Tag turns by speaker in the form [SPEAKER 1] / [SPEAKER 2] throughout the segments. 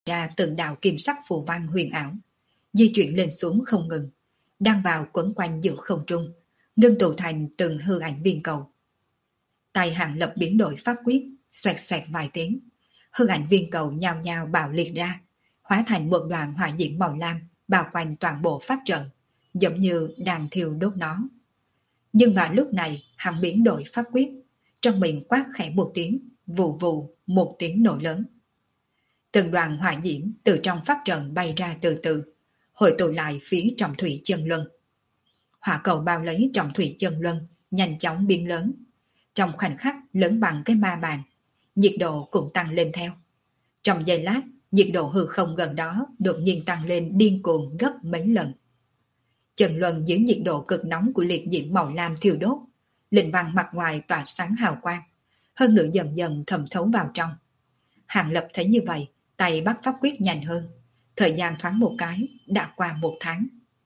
[SPEAKER 1] ra từng đạo kim sắc phù văn huyền ảo, di chuyển lên xuống không ngừng, đang vào quấn quanh giữa không trung, ngưng tụ thành từng hư ảnh viên cầu. Tay Hàng Lập biến đổi pháp quyết, xoẹt xoẹt vài tiếng, hư ảnh viên cầu nhao nhao bạo liệt ra, hóa thành một đoàn hỏa diễm màu lam bao quanh toàn bộ pháp trận, giống như đang thiêu đốt nó. Nhưng vào lúc này, hắn biến đổi pháp quyết, trong miệng quát khẽ một tiếng, vù vù một tiếng nổ lớn. Từng đoàn hỏa diễm từ trong pháp trận bay ra từ từ, hội tụ lại phía trọng thủy chân luân. Hỏa cầu bao lấy trọng thủy chân luân, nhanh chóng biến lớn. Trong khoảnh khắc lớn bằng cái ma bàn, nhiệt độ cũng tăng lên theo. Trong giây lát, nhiệt độ hư không gần đó đột nhiên tăng lên điên cuồng gấp mấy lần. Chân luân dưới nhiệt độ cực nóng của liệt diễm màu lam thiêu đốt, lệnh văn mặt ngoài tỏa sáng hào quang, hơn nữa dần dần thẩm thấu vào trong. Hàng Lập thấy như vậy, tay bắt pháp quyết nhanh hơn. Thời gian thoáng một cái, đã qua 1 tháng.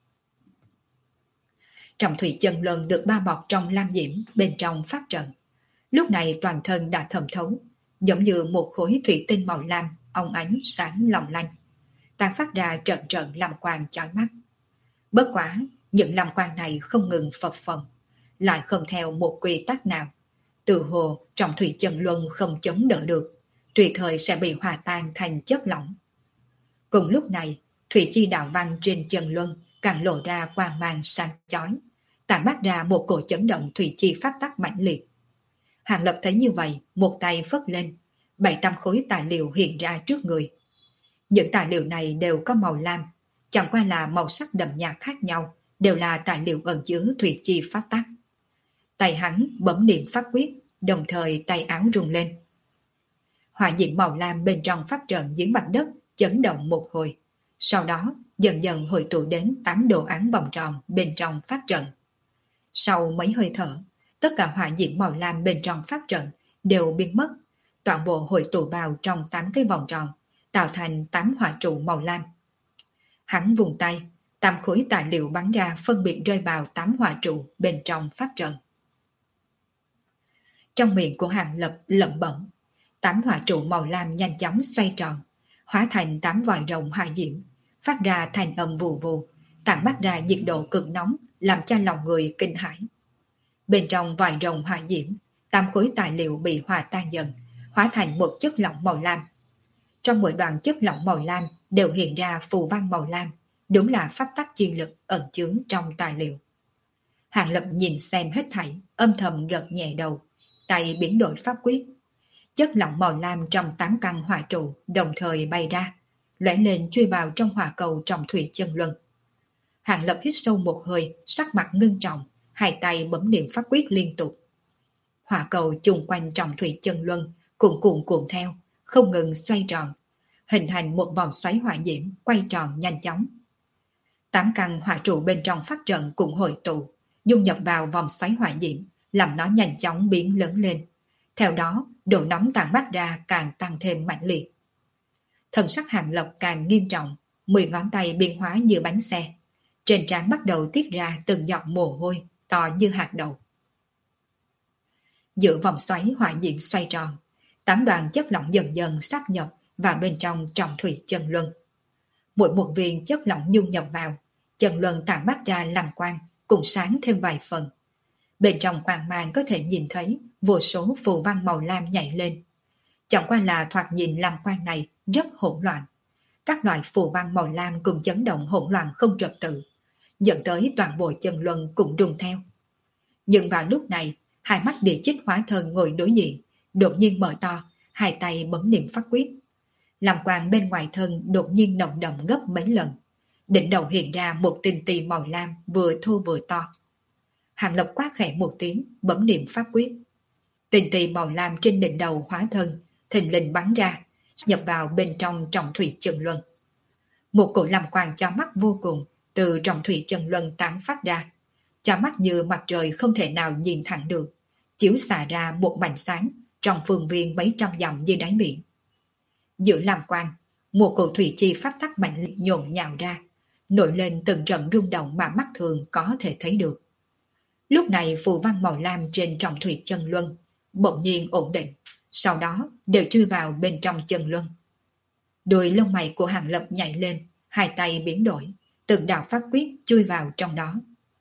[SPEAKER 1] Trọng thủy chân luân được bao bọc trong lam diễm bên trong pháp trận. Lúc này toàn thân đã thẩm thấu, giống như một khối thủy tinh màu lam, óng ánh sáng long lanh, tán phát ra trận trận lam quang chói mắt. Bất quá, những lam quang này không ngừng phập phồng, lại không theo một quy tắc nào. Từ hồ trọng thủy chân luân không chống đỡ được, tùy thời sẽ bị hòa tan thành chất lỏng. Cùng lúc này, thủy chi đạo văn trên chân luân càng lộ ra quang mang sáng chói, tản mát ra một cổ chấn động thủy chi phát tắc mãnh liệt. Hàng Lập thấy như vậy, một tay phất lên, 7-8 khối tài liệu hiện ra trước người. Những tài liệu này đều có màu lam, chẳng qua là màu sắc đậm nhạt khác nhau, đều là tài liệu ẩn chứa thủy chi phát tắc. Tay hắn bấm niệm pháp quyết, đồng thời tay áo rung lên. Hỏa diễm màu lam bên trong pháp trận dưới mặt đất chấn động một hồi, sau đó dần dần hội tụ đến 8 đồ án vòng tròn bên trong pháp trận. Sau mấy hơi thở, tất cả hỏa diễm màu lam bên trong pháp trận đều biến mất, toàn bộ hội tụ vào trong 8 cái vòng tròn, tạo thành 8 hỏa trụ màu lam. Hắn vùng tay, 8 khối tài liệu bắn ra phân biệt rơi vào 8 hỏa trụ bên trong pháp trận. Trong miệng của Hàng Lập lẩm bẩm, 8 hỏa trụ màu lam nhanh chóng xoay tròn, hóa thành 8 vòi rồng hỏa diễm, phát ra thành âm vù vù, tản mát ra nhiệt độ cực nóng, làm cho lòng người kinh hãi. Bên trong vòi rồng hỏa diễm, 8 khối tài liệu bị hòa tan dần, hóa thành một chất lỏng màu lam. Trong mỗi đoạn chất lỏng màu lam đều hiện ra phù văn màu lam, đúng là pháp tắc chi lực ẩn chứa trong tài liệu. Hàng Lập nhìn xem hết thảy, âm thầm gật nhẹ đầu, tay biến đổi pháp quyết. Chất lỏng màu lam trong 8 căn hỏa trụ đồng thời bay ra, lóe lên chui vào trong hỏa cầu trọng thủy chân luân. Hàng Lập hít sâu một hơi, sắc mặt ngưng trọng, hai tay bấm niệm pháp quyết liên tục. Hỏa cầu chung quanh trọng thủy chân luân, cuộn cuộn cuộn theo, không ngừng xoay tròn, hình thành một vòng xoáy hỏa diễm quay tròn nhanh chóng. 8 căn hỏa trụ bên trong pháp trận cũng hội tụ, dung nhập vào vòng xoáy hỏa diễm, làm nó nhanh chóng biến lớn lên. Theo đó, độ nóng tàn mát ra càng tăng thêm mạnh liệt. Thần sắc Hàng Lập càng nghiêm trọng, 10 ngón tay biến hóa như bánh xe. Trên trán bắt đầu tiết ra từng giọt mồ hôi, to như hạt đậu. Giữa vòng xoáy hỏa diễm xoay tròn, 8 đoàn chất lỏng dần dần sáp nhập vào bên trong trọng thủy chân luân. Mỗi một viên chất lỏng dung nhập vào, chân luân tản mát ra làm quang, cùng sáng thêm vài phần. Bên trong quang mang có thể nhìn thấy vô số phù văn màu lam nhảy lên. Chẳng qua là thoạt nhìn làm quang này rất hỗn loạn. Các loại phù văn màu lam cùng chấn động hỗn loạn không trật tự, dẫn tới toàn bộ chân luân cũng rung theo. Nhưng vào lúc này, hai mắt Địa Chích hóa thân ngồi đối diện, đột nhiên mở to, hai tay bấm niệm pháp quyết. Làm quang bên ngoài thân đột nhiên nồng đậm gấp mấy lần. Đỉnh đầu hiện ra một tinh tì màu lam vừa thô vừa to. Hàng Lập quát khẽ một tiếng, bấm niệm pháp quyết. Tinh tì màu lam trên đỉnh đầu hóa thân, thình lình bắn ra, nhập vào bên trong trọng thủy chân luân. Một cổ làm quang cho mắt vô cùng từ trọng thủy chân luân tán phát ra, cho mắt như mặt trời không thể nào nhìn thẳng được, chiếu xạ ra một mảnh sáng trong phương viên mấy trăm dặm dưới đáy biển. Giữa làm quang, một cổ thủy chi pháp tắc mạnh liệt nhộn nhào ra, nổi lên từng trận rung động mà mắt thường có thể thấy được. Lúc này phù văn màu lam trên trọng thủy chân luân bỗng nhiên ổn định, sau đó đều chui vào bên trong chân luân. Đôi lông mày của Hàng Lập nhảy lên, hai tay biến đổi, từng đạo pháp quyết chui vào trong đó.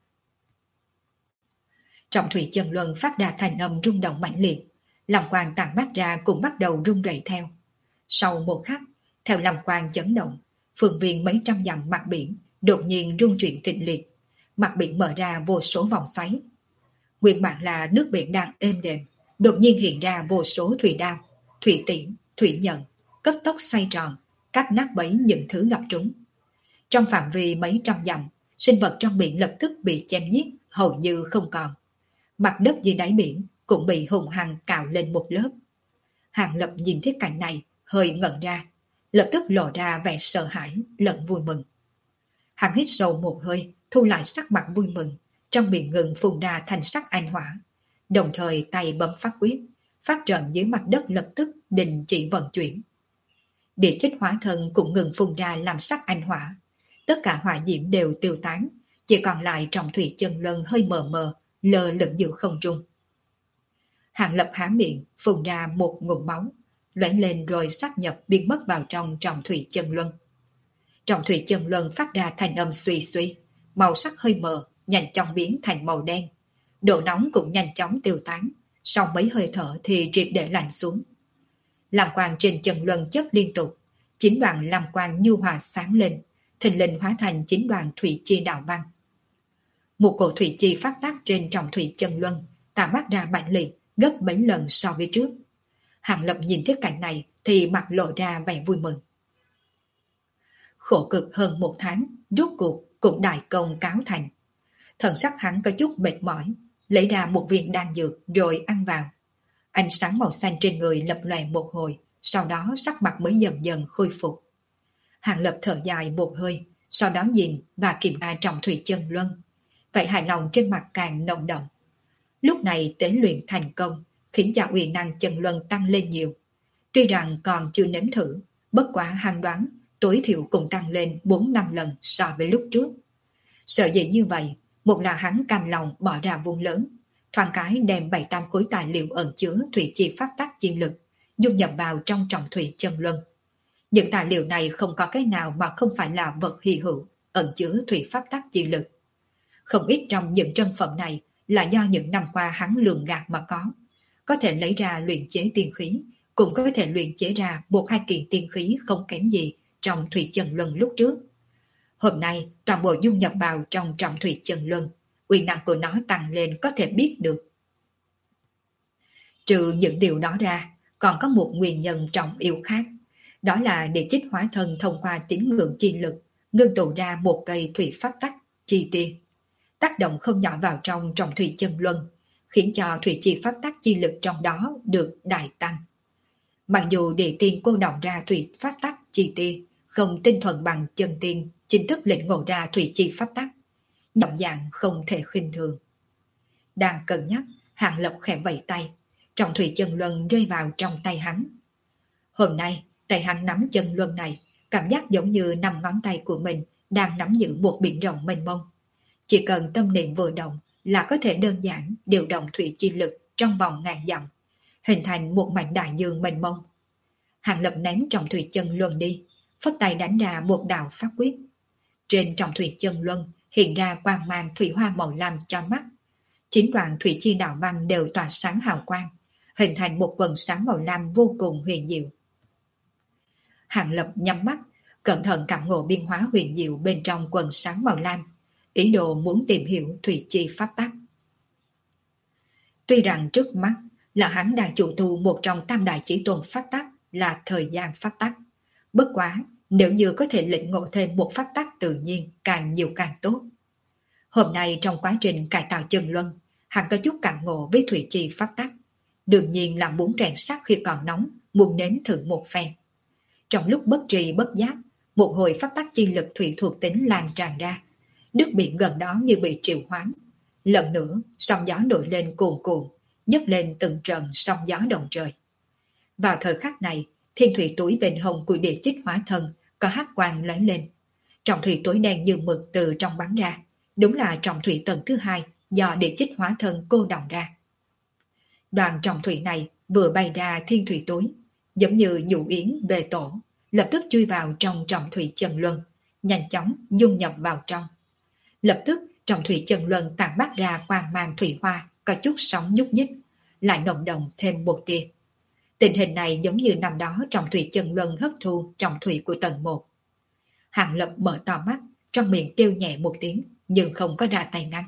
[SPEAKER 1] Trọng thủy chân luân phát ra thành âm rung động mãnh liệt, lòng quang tản mắt ra cũng bắt đầu rung rẩy theo. Sau một khắc, theo lòng quang chấn động, phương viên mấy trăm dặm mặt biển đột nhiên rung chuyển kịch liệt, mặt biển mở ra vô số vòng xoáy. Nguyên bản là nước biển đang êm đềm, đột nhiên hiện ra vô số thủy đao, thủy tiễn, thủy nhận, cấp tốc xoay tròn, cắt nát bấy những thứ gặp trúng. Trong phạm vi mấy trăm dặm, sinh vật trong biển lập tức bị chém giết, hầu như không còn. Mặt đất dưới đáy biển cũng bị hùng hăng cào lên một lớp. Hàng Lập nhìn thấy cảnh này, hơi ngẩn ra, lập tức lộ ra vẻ sợ hãi lẫn vui mừng. Hắn hít sâu một hơi, thu lại sắc mặt vui mừng, trong miệng ngừng phun ra thành sắc anh hỏa, đồng thời tay bấm pháp quyết, pháp trận dưới mặt đất lập tức đình chỉ vận chuyển. Địa chích hóa thân cũng ngừng phun ra làm sắc anh hỏa, tất cả hỏa diễm đều tiêu tán, chỉ còn lại trọng thủy chân luân hơi mờ mờ, lơ lửng giữa không trung. Hàng Lập há miệng, phun ra một ngụm máu, loãng lên rồi sát nhập biến mất vào trong trọng thủy chân luân. Trọng thủy chân luân phát ra thành âm suy suy, màu sắc hơi mờ, nhanh chóng biến thành màu đen. Độ nóng cũng nhanh chóng tiêu tán, sau mấy hơi thở thì triệt để lạnh xuống. Lam quang trên chân luân chớp liên tục, 9 đoàn lam quang nhu hòa sáng lên, thình lình hóa thành 9 đoàn thủy chi đạo băng. Một cổ thủy chi phát tác trên trọng thủy chân luân, tản mát ra mạnh liệt gấp mấy lần so với trước. Hàng Lập nhìn thấy cảnh này thì mặt lộ ra vẻ vui mừng. Khổ cực hơn một tháng, rốt cuộc cũng đại công cáo thành. Thần sắc hắn có chút mệt mỏi, lấy ra một viên đan dược rồi ăn vào. Ánh sáng màu xanh trên người lập lòe một hồi, sau đó sắc mặt mới dần dần khôi phục. Hàng Lập thở dài một hơi, sau đó nhìn và kiểm tra trọng thủy chân luân. Vậy hài lòng trên mặt càng nồng đậm. Lúc này tế luyện thành công, khiến cho uy năng chân luân tăng lên nhiều. Tuy rằng còn chưa nếm thử, bất quá hắn đoán tối thiểu cũng tăng lên 4-5 lần so với lúc trước. Sợ gì như vậy, một là hắn cam lòng bỏ ra vốn lớn, thoáng cái đem 7-8 khối tài liệu ẩn chứa thủy chi pháp tắc chi lực, dung nhập vào trong trọng thủy chân luân. Những tài liệu này không có cái nào mà không phải là vật hy hữu, ẩn chứa thủy pháp tắc chi lực. Không ít trong những chân phẩm này là do những năm qua hắn lường gạt mà có thể lấy ra luyện chế tiên khí, cũng có thể luyện chế ra 1-2 kiện tiên khí không kém gì trong thủy chân luân lúc trước. Hôm nay toàn bộ dung nhập vào trong trọng thủy chân luân, uy năng của nó tăng lên có thể biết được. Trừ những điều đó ra, còn có một nguyên nhân trọng yếu khác, đó là địa chích hóa thân thông qua tín ngưỡng chi lực, ngưng tụ ra một cây thủy pháp tắc chi tiên, tác động không nhỏ vào trong trọng thủy chân luân, khiến cho thủy chi pháp tắc chi lực trong đó được đại tăng. Mặc dù địa tiên cô đọng ra thủy pháp tắc chi tiên, không tinh thuần bằng chân tiên chính thức lĩnh ngộ ra thủy chi pháp tắc, giọng dạng không thể khinh thường. Đang cân nhắc, Hàng Lập khẽ vẫy tay, trọng thủy chân luân rơi vào trong tay hắn. Hôm nay, tay hắn nắm chân luân này, cảm giác giống như 5 ngón tay của mình đang nắm giữ một biển rộng mênh mông. Chỉ cần tâm niệm vừa động là có thể đơn giản điều động thủy chi lực trong vòng ngàn dặm, hình thành một mảnh đại dương mênh mông. Hàng Lập ném trọng thủy chân luân đi, phất tay đánh ra một đạo pháp quyết. Trên trọng thủy chân luân hiện ra quang mang thủy hoa màu lam cho mắt. 9 đoạn thủy chi đạo văn đều tỏa sáng hào quang, hình thành một quần sáng màu lam vô cùng huyền diệu. Hàng Lập nhắm mắt, cẩn thận cảm ngộ biên hóa huyền diệu bên trong quần sáng màu lam, ý đồ muốn tìm hiểu thủy chi pháp tắc. Tuy rằng trước mắt là hắn đang chủ tu một trong tam đại chỉ tuần pháp tắc là thời gian pháp tắc, bất quá nếu như có thể lĩnh ngộ thêm một pháp tắc tự nhiên càng nhiều càng tốt. Hôm nay trong quá trình cải tạo chân luân, hắn có chút cảm ngộ với thủy chi pháp tắc, đương nhiên là muốn rèn sắt khi còn nóng, muốn nếm thử một phen. Trong lúc bất tri bất giác, một hồi pháp tắc chi lực thủy thuộc tính lan tràn ra, nước biển gần đó như bị triệu hoán. Lần nữa, sóng gió nổi lên cuồn cuộn, nhấc lên từng trận sóng gió động trời. Vào thời khắc này, thiên thủy túi bên hông của địa chích hóa thân có hắc quang lóe lên. Trọng thủy tối đen như mực từ trong bắn ra, đúng là trọng thủy tầng thứ 2 do địa chích hóa thân cô đọng ra. Đoàn trọng thủy này vừa bay ra thiên thủy túi, giống như nhũ yến về tổ, lập tức chui vào trong trọng thủy chân luân, nhanh chóng dung nhập vào trong. Lập tức trọng thủy chân luân tản mát ra quang mang thủy hoa, có chút sóng nhúc nhích, lại nồng đậm thêm một tia. Tình hình này giống như năm đó trọng thủy chân luân hấp thu trọng thủy của tầng 1. Hàng Lập mở to mắt, trong miệng kêu nhẹ một tiếng, nhưng không có ra tay ngăn.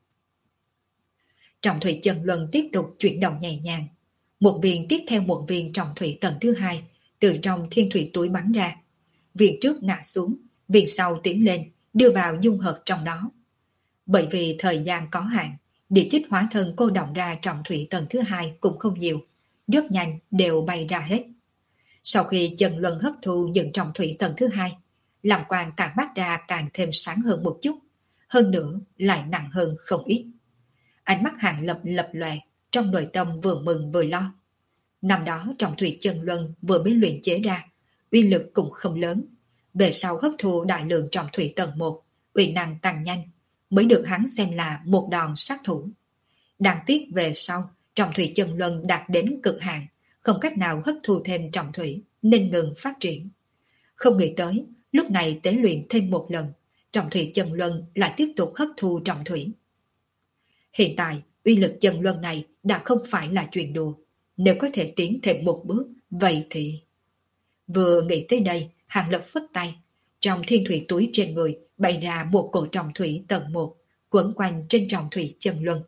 [SPEAKER 1] Trọng thủy chân luân tiếp tục chuyển động nhẹ nhàng. Một viên tiếp theo một viên trọng thủy tầng thứ 2 từ trong thiên thủy túi bắn ra. Viên trước ngã xuống, viên sau tiến lên, đưa vào dung hợp trong đó. Bởi vì thời gian có hạn, địa chích hóa thân cô động ra trọng thủy tầng thứ 2 cũng không nhiều, rất nhanh đều bay ra hết. Sau khi chân luân hấp thu những trọng thủy tầng thứ 2, làm quang càng bắt ra càng thêm sáng hơn một chút, hơn nữa lại nặng hơn không ít. Ánh mắt Hàng Lập lập lòe, trong nội tâm vừa mừng vừa lo. Năm đó trọng thủy chân luân vừa mới luyện chế ra, uy lực cũng không lớn. Về sau hấp thu đại lượng trọng thủy tầng 1, uy năng tăng nhanh, mới được hắn xem là một đòn sát thủ. Đáng tiếc về sau, trọng thủy chân luân đạt đến cực hạn, không cách nào hấp thu thêm trọng thủy, nên ngừng phát triển. Không nghĩ tới, lúc này tế luyện thêm một lần, trọng thủy chân luân lại tiếp tục hấp thu trọng thủy. Hiện tại, uy lực chân luân này đã không phải là chuyện đùa. Nếu có thể tiến thêm một bước, vậy thì... Vừa nghĩ tới đây, Hàng Lập phất tay. Trong thiên thủy túi trên người bày ra một cổ trọng thủy tầng 1, quấn quanh trên trọng thủy chân luân.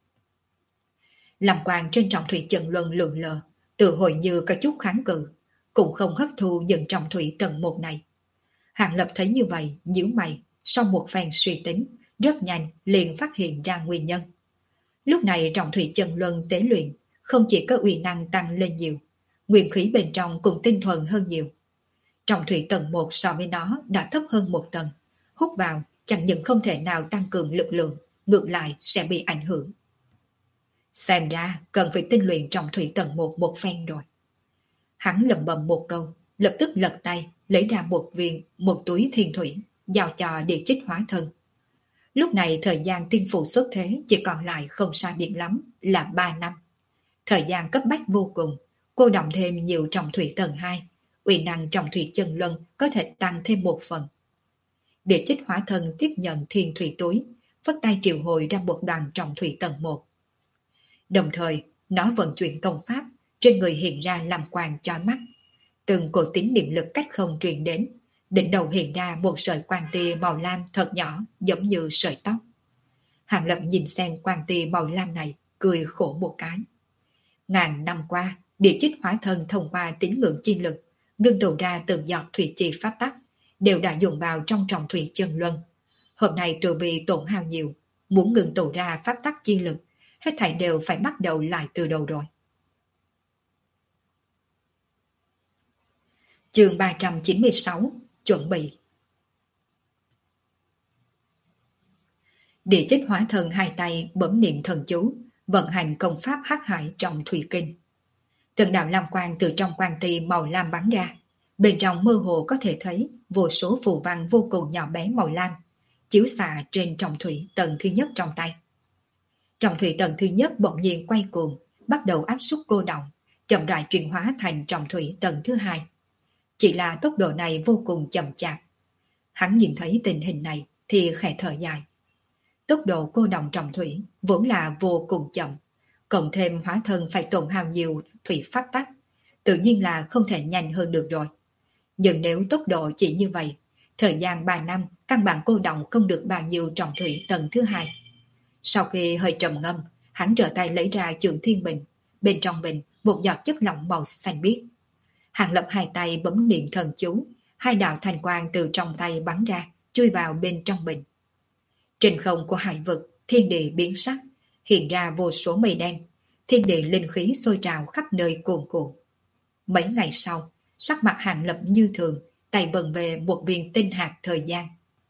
[SPEAKER 1] Làm quang trên trọng thủy chân luân lượn lờ, tự hồi như có chút kháng cự, cũng không hấp thu những trọng thủy tầng 1 này. Hàng Lập thấy như vậy, nhíu mày, sau một phen suy tính, rất nhanh liền phát hiện ra nguyên nhân. Lúc này trọng thủy chân luân tế luyện, không chỉ có uy năng tăng lên nhiều, nguyên khí bên trong cũng tinh thuần hơn nhiều. Trọng thủy tầng 1 so với nó đã thấp hơn một tầng, hút vào chẳng những không thể nào tăng cường lực lượng, ngược lại sẽ bị ảnh hưởng. Xem ra cần phải tinh luyện trọng thủy tầng 1 một phen rồi. Hắn lẩm bẩm một câu, lập tức lật tay, lấy ra một túi thiên thủy, giao cho địa chích hóa thân. Lúc này thời gian tiên phụ xuất thế chỉ còn lại không sai biệt lắm là 3 năm. Thời gian cấp bách vô cùng, cô động thêm nhiều trọng thủy tầng 2, uy năng trọng thủy chân luân có thể tăng thêm một phần. Địa chích hóa thân tiếp nhận thiên thủy túi, phất tay triệu hồi ra một đoàn trọng thủy tầng 1. Đồng thời, nó vận chuyển công pháp, trên người hiện ra làm quang chói mắt. Từng cổ tín niệm lực cách không truyền đến, đỉnh đầu hiện ra một sợi quang tia màu lam thật nhỏ, giống như sợi tóc. Hàng Lập nhìn xem quang tia màu lam này, cười khổ một cái. Ngàn năm qua, địa chích hóa thân thông qua tín ngưỡng chi lực, ngưng tụ ra từng giọt thủy chi pháp tắc, đều đã dùng vào trong trọng thủy chân luân. Hôm nay từ vì tổn hao nhiều, muốn ngưng tụ ra pháp tắc chi lực, hết thảy đều phải bắt đầu lại từ đầu rồi. Chương 396, chuẩn bị. Địa chích hóa thân hai tay bấm niệm thần chú, vận hành công pháp hắc hải trong thủy kinh. Từng đạo lam quang từ trong quang ti màu lam bắn ra, bên trong mơ hồ có thể thấy vô số phù văn vô cùng nhỏ bé màu lam, chiếu xạ trên trọng thủy tầng thứ nhất trong tay. Trọng thủy tầng thứ nhất bỗng nhiên quay cuồng, bắt đầu áp suất cô động, chậm rãi chuyển hóa thành trọng thủy tầng thứ 2. Chỉ là tốc độ này vô cùng chậm chạp. Hắn nhìn thấy tình hình này thì khẽ thở dài. Tốc độ cô động trọng thủy vốn là vô cùng chậm, cộng thêm hóa thân phải tổn hao nhiều thủy pháp tắc, tự nhiên là không thể nhanh hơn được rồi. Nhưng nếu tốc độ chỉ như vậy, thời gian 3 năm căn bản cô động không được bao nhiêu trọng thủy tầng thứ 2. Sau khi hơi trầm ngâm, hắn trở tay lấy ra chưởng thiên bình, bên trong bình một giọt chất lỏng màu xanh biếc. Hàng Lập hai tay bấm niệm thần chú, hai đạo thành quang từ trong tay bắn ra, chui vào bên trong bình. Trên không của hải vực, thiên địa biến sắc, hiện ra vô số mây đen, thiên địa linh khí sôi trào khắp nơi cuồn cuộn. Mấy ngày sau, sắc mặt Hàng Lập như thường, tay bận về một viên tinh hạt thời gian.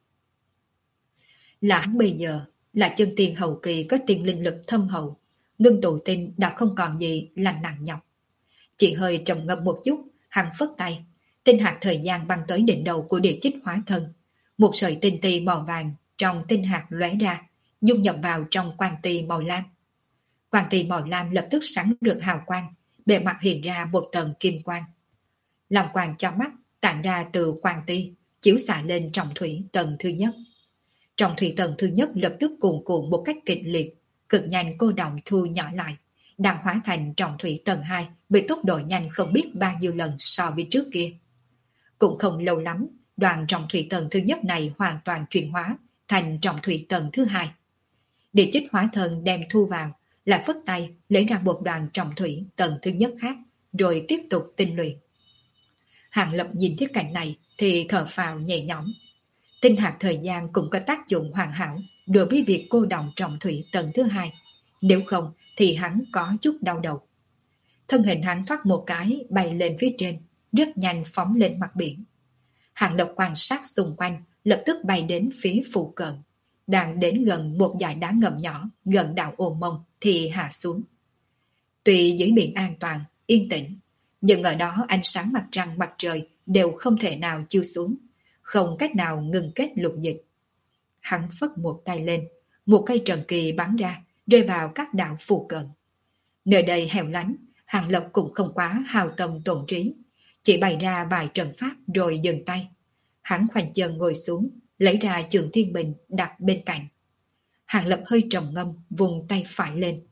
[SPEAKER 1] Là hắn bây giờ, là chân tiên hậu kỳ có tiên linh lực thâm hậu, ngưng tụ tinh đã không còn gì là nặng nhọc. Chỉ hơi trầm ngâm một chút, hắn phất tay, tinh hạt thời gian băng tới đỉnh đầu của địa chích hóa thân. Một sợi tinh ti màu vàng trong tinh hạt lóe ra, dung nhập vào trong quang ti màu lam. Quang ti màu lam lập tức sáng rực hào quang, bề mặt hiện ra một tầng kim quang. Lòng quang cho mắt, tản ra từ quan ti, chiếu xạ lên trọng thủy tầng thứ nhất. Trọng thủy tầng thứ nhất lập tức cuồn cuộn một cách kịch liệt, cực nhanh cô động thu nhỏ lại, đang hóa thành trọng thủy tầng 2 với tốc độ nhanh không biết bao nhiêu lần so với trước kia. Cũng không lâu lắm, đoàn trọng thủy tầng thứ nhất này hoàn toàn chuyển hóa thành trọng thủy tầng thứ 2. Địa chích hóa thân đem thu vào, lại phất tay lấy ra một đoàn trọng thủy tầng thứ nhất khác, rồi tiếp tục tinh luyện. Hàng Lập nhìn thấy cảnh này thì thở phào nhẹ nhõm. Tinh hạt thời gian cũng có tác dụng hoàn hảo đối với việc cô động trọng thủy tầng thứ 2. Nếu không thì hắn có chút đau đầu. Thân hình hắn thoát một cái bay lên phía trên, rất nhanh phóng lên mặt biển. Hàng Lập quan sát xung quanh, lập tức bay đến phía phụ cận. Đang đến gần một dải đá ngầm nhỏ gần đảo Ô Mông thì hạ xuống. Tuy dưới biển an toàn, yên tĩnh, nhưng ở đó ánh sáng mặt trăng mặt trời đều không thể nào chiếu xuống, không cách nào ngừng kết lục dịch. Hắn phất một tay lên, một cây trần kỳ bắn ra, rơi vào các đảo phụ cận. Nơi đây hẻo lánh, Hàng Lập cũng không quá hao tâm tổn trí, chỉ bày ra vài trận pháp rồi dừng tay. Hắn khoanh chân ngồi xuống, lấy ra Trường Thiên Bình đặt bên cạnh. Hàng Lập hơi trầm ngâm, vùng tay phải lên.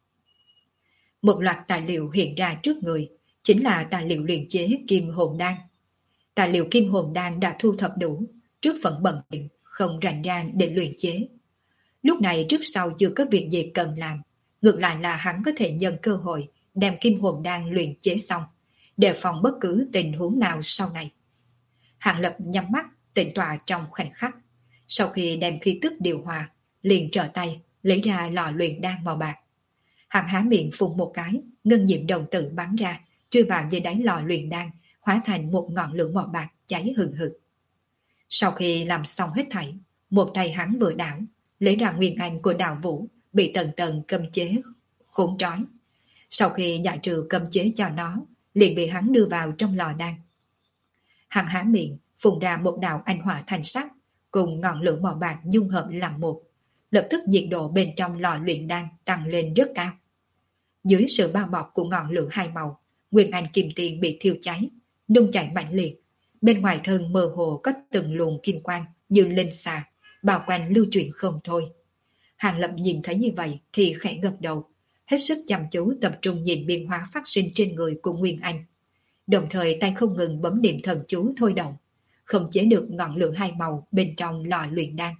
[SPEAKER 1] Một loạt tài liệu hiện ra trước người, chính là tài liệu luyện chế kim hồn đan. Tài liệu kim hồn đan đã thu thập đủ, trước vẫn bận rộn, không rảnh rang để luyện chế. Lúc này trước sau chưa có việc gì cần làm, ngược lại là hắn có thể nhân cơ hội đem kim hồn đan luyện chế xong, đề phòng bất cứ tình huống nào sau này. Hàng Lập nhắm mắt, tĩnh tọa trong khoảnh khắc. Sau khi đem khí tức điều hòa, liền trở tay, lấy ra lò luyện đan màu bạc. Hắn há miệng phun một cái, ngân diệm đồng tử bắn ra, chui vào dưới đáy lò luyện đan, hóa thành một ngọn lửa màu bạc cháy hừng hực. Sau khi làm xong hết thảy, một tay hắn vừa đảo, lấy ra nguyên anh của Đào Vũ, bị tầng tầng cấm chế, khốn trói. Sau khi giải trừ cấm chế cho nó, liền bị hắn đưa vào trong lò đan. Hắn há miệng, phun ra một đạo anh hỏa thanh sắc, cùng ngọn lửa màu bạc dung hợp làm một. Lập tức nhiệt độ bên trong lò luyện đan tăng lên rất cao. Dưới sự bao bọc của ngọn lửa hai màu, nguyên anh kim tiền bị thiêu cháy, nung chảy mạnh liệt. Bên ngoài thân mơ hồ có từng luồng kim quang như lên xà, bao quanh lưu chuyển không thôi. Hàng Lập nhìn thấy như vậy thì khẽ gật đầu, hết sức chăm chú tập trung nhìn biến hóa phát sinh trên người của Nguyên Anh. Đồng thời tay không ngừng bấm niệm thần chú thôi động, không chế được ngọn lửa hai màu bên trong lò luyện đan.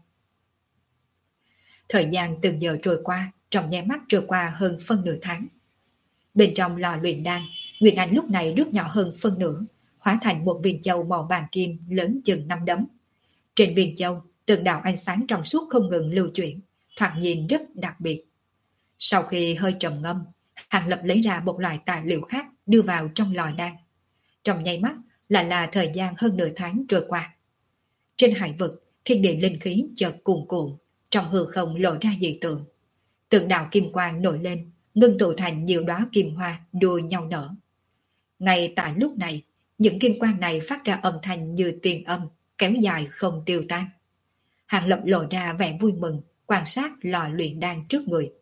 [SPEAKER 1] Thời gian từng giờ trôi qua, trong nháy mắt trôi qua hơn phân nửa tháng. Bên trong lò luyện đan, Nguyên Anh lúc này rút nhỏ hơn phân nửa, hóa thành một viên châu màu vàng kim lớn chừng 5 đấm. Trên viên châu, từng đạo ánh sáng trong suốt không ngừng lưu chuyển, thoạt nhìn rất đặc biệt. Sau khi hơi trầm ngâm, Hàng Lập lấy ra một loại tài liệu khác đưa vào trong lò đan. Trong nháy mắt lại là thời gian hơn nửa tháng trôi qua. Trên hải vực, thiên địa linh khí chợt cuồn cuộn, trong hư không lộ ra dị tượng. Từng đạo kim quang nổi lên, ngưng tụ thành nhiều đóa kim hoa đua nhau nở. Ngay tại lúc này, những kim quang này phát ra âm thanh như tiền âm, kéo dài không tiêu tan. Hàng Lập lộ ra vẻ vui mừng, quan sát lò luyện đan trước người.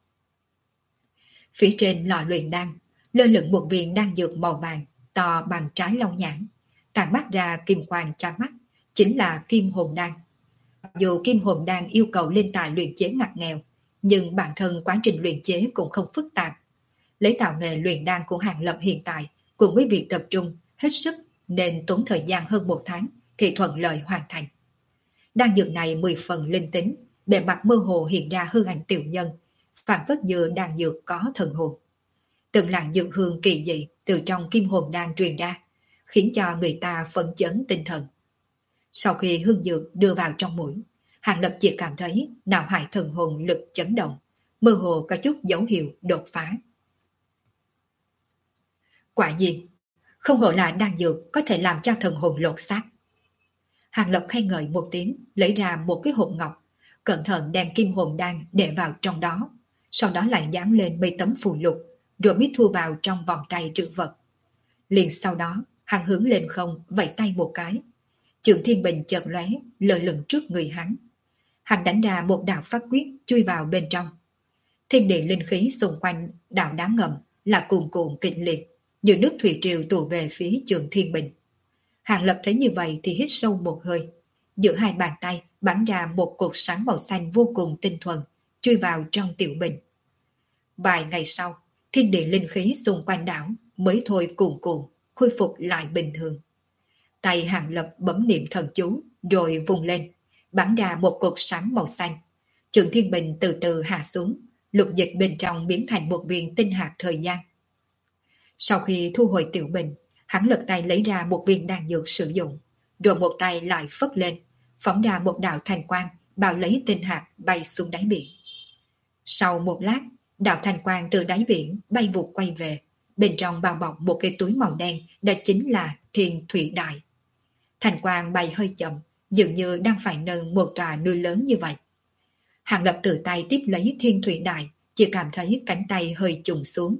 [SPEAKER 1] Phía trên lò luyện đan, lơ lửng một viên đan dược màu vàng, to bằng trái long nhãn, tàn mắt ra kim quang chói mắt, chính là kim hồn đan. Dù kim hồn đan yêu cầu linh tài luyện chế ngặt nghèo, nhưng bản thân quá trình luyện chế cũng không phức tạp. Lấy tạo nghề luyện đan của Hàng Lập hiện tại, cùng với việc tập trung hết sức nên tốn thời gian hơn 1 tháng thì thuận lợi hoàn thành. Đan dược này 10 phần linh tính, bề mặt mơ hồ hiện ra hư ảnh tiểu nhân, phản phất như đan dược có thần hồn. Từng làn dược hương kỳ dị từ trong kim hồn đan truyền ra, khiến cho người ta phấn chấn tinh thần. Sau khi hương dược đưa vào trong mũi, Hàng Lập chỉ cảm thấy não hải thần hồn lực chấn động, mơ hồ có chút dấu hiệu đột phá. Quả nhiên, không hổ là đan dược có thể làm cho thần hồn lột xác. Hàng Lập khen ngợi một tiếng, lấy ra một cái hộp ngọc, cẩn thận đem kim hồn đan để vào trong đó, sau đó lại dán lên mấy tấm phù lục, rồi mới thu vào trong vòng tay trữ vật. Liền sau đó, hắn hướng lên không vẫy tay một cái. Trường Thiên Bình chợt lóe, lơ lửng trước người hắn. Hắn đánh ra một đạo pháp quyết chui vào bên trong. Thiên địa linh khí xung quanh đạo đá ngầm là cuồn cuộn kịch liệt, như nước thủy triều tụ về phía Trường Thiên Bình. Hàng Lập thấy như vậy thì hít sâu một hơi. Giữa hai bàn tay bắn ra một cột sáng màu xanh vô cùng tinh thuần, chui vào trong tiểu bình. Vài ngày sau, thiên địa linh khí xung quanh đảo mới thôi cuồn cuộn, khôi phục lại bình thường. Tay Hàng Lập bấm niệm thần chú, rồi vùng lên, bắn ra một cột sáng màu xanh. Trường thiên bình từ từ hạ xuống, lục dịch bên trong biến thành một viên tinh hạt thời gian. Sau khi thu hồi tiểu bình, hắn lật tay lấy ra một viên đan dược sử dụng, rồi một tay lại phất lên, phóng ra một đạo thành quang, bao lấy tinh hạt bay xuống đáy biển. Sau một lát, đạo thành quang từ đáy biển bay vụt quay về, bên trong bao bọc một cái túi màu đen, đó chính là Thiên Thủy Đại. Thành quang bay hơi chậm, dường như đang phải nâng một tòa núi lớn như vậy. Hàng Lập tự tay tiếp lấy Thiên Thủy Đại, chỉ cảm thấy cánh tay hơi trùng xuống.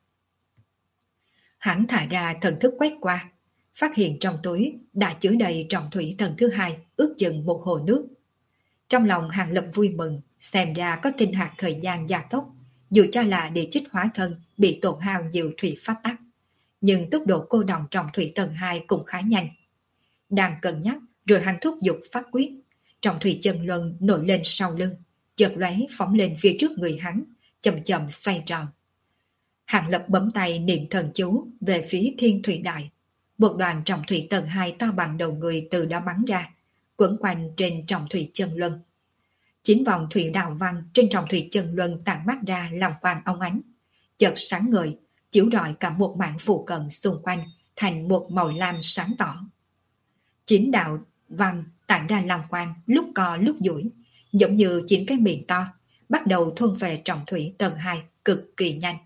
[SPEAKER 1] Hắn thả ra thần thức quét qua, phát hiện trong túi đã chứa đầy trọng thủy tầng thứ hai, ước chừng một hồ nước. Trong lòng Hàng Lập vui mừng, xem ra có tinh hạt thời gian gia tốc, dù cho là địa chích hóa thân bị tổn hao nhiều thủy phát tắc, nhưng tốc độ cô đọng trọng thủy tầng 2 cũng khá nhanh. Đang cân nhắc, rồi hắn thúc giục phát quyết, trọng thủy chân luân nổi lên sau lưng, chợt lóe phóng lên phía trước người hắn, chậm chậm xoay tròn. Hàng Lập bấm tay niệm thần chú về phía Thiên Thủy Đại. Một đoàn trọng thủy tầng 2 to bằng đầu người từ đó bắn ra, quẩn quanh trên trọng thủy chân luân. 9 vòng thủy đạo văn trên trọng thủy chân luân tản mát ra làm quang óng ánh, chợt sáng ngời, chiếu rọi cả một mảng phụ cận xung quanh thành một màu lam sáng tỏ. 9 đạo văn tản ra làm quang lúc co lúc duỗi, giống như 9 cái miệng to, bắt đầu thôn về trọng thủy tầng 2 cực kỳ nhanh.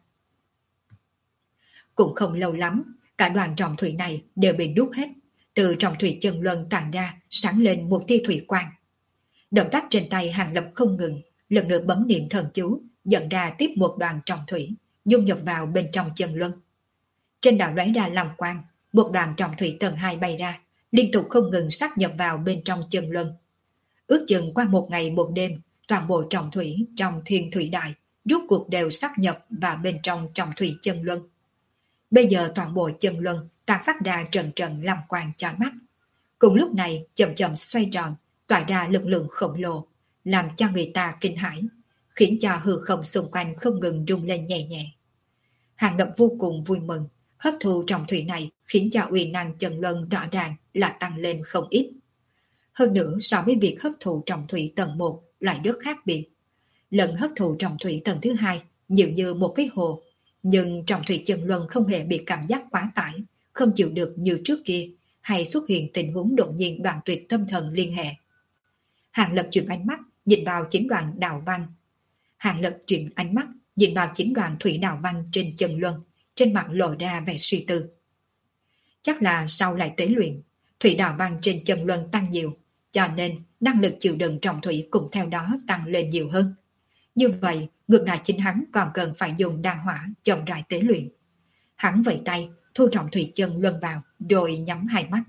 [SPEAKER 1] Cũng không lâu lắm, cả đoàn trọng thủy này đều bị đốt hết, từ trọng thủy chân luân tản ra sáng lên một tia thủy quang. Động tác trên tay Hàng Lập không ngừng, lần nữa bấm niệm thần chú, dẫn ra tiếp một đoàn trọng thủy, dung nhập vào bên trong chân luân. Trên đạo lóe ra làm quang, một đoàn trọng thủy tầng 2 bay ra, liên tục không ngừng sát nhập vào bên trong chân luân. Ước chừng qua một ngày một đêm, toàn bộ trọng thủy trong Thiên Thủy Đại rốt cuộc đều sát nhập vào bên trong trọng thủy chân luân. Bây giờ toàn bộ chân luân tàn phát ra trận trận làm quang chói mắt. Cùng lúc này chậm chậm xoay tròn, tỏa ra lực lượng khổng lồ, làm cho người ta kinh hãi, khiến cho hư không xung quanh không ngừng rung lên nhẹ nhẹ. Hàng Lập vô cùng vui mừng, hấp thu trọng thủy này khiến cho uy năng chân luân rõ ràng là tăng lên không ít. Hơn nữa so với việc hấp thụ trọng thủy tầng 1 lại rất khác biệt. Lần hấp thụ trọng thủy tầng thứ 2 nhiều như một cái hồ, nhưng trọng thủy chân luân không hề bị cảm giác quá tải, không chịu được như trước kia, hay xuất hiện tình huống đột nhiên đoạn tuyệt tâm thần liên hệ. Hàng Lập chuyển ánh mắt nhìn vào 9 đoàn đạo văn. Hàng Lập chuyển ánh mắt nhìn vào 9 đoàn thủy đạo văn trên chân luân, trên mặt lộ ra vẻ suy tư. Chắc là sau lại tế luyện, thủy đạo văn trên chân luân tăng nhiều, cho nên năng lực chịu đựng trọng thủy cũng theo đó tăng lên nhiều hơn. Như vậy, ngược lại chính hắn còn cần phải dùng đan hỏa chậm rãi tế luyện. Hắn vẫy tay, thu trọng thủy chân luân vào, rồi nhắm hai mắt.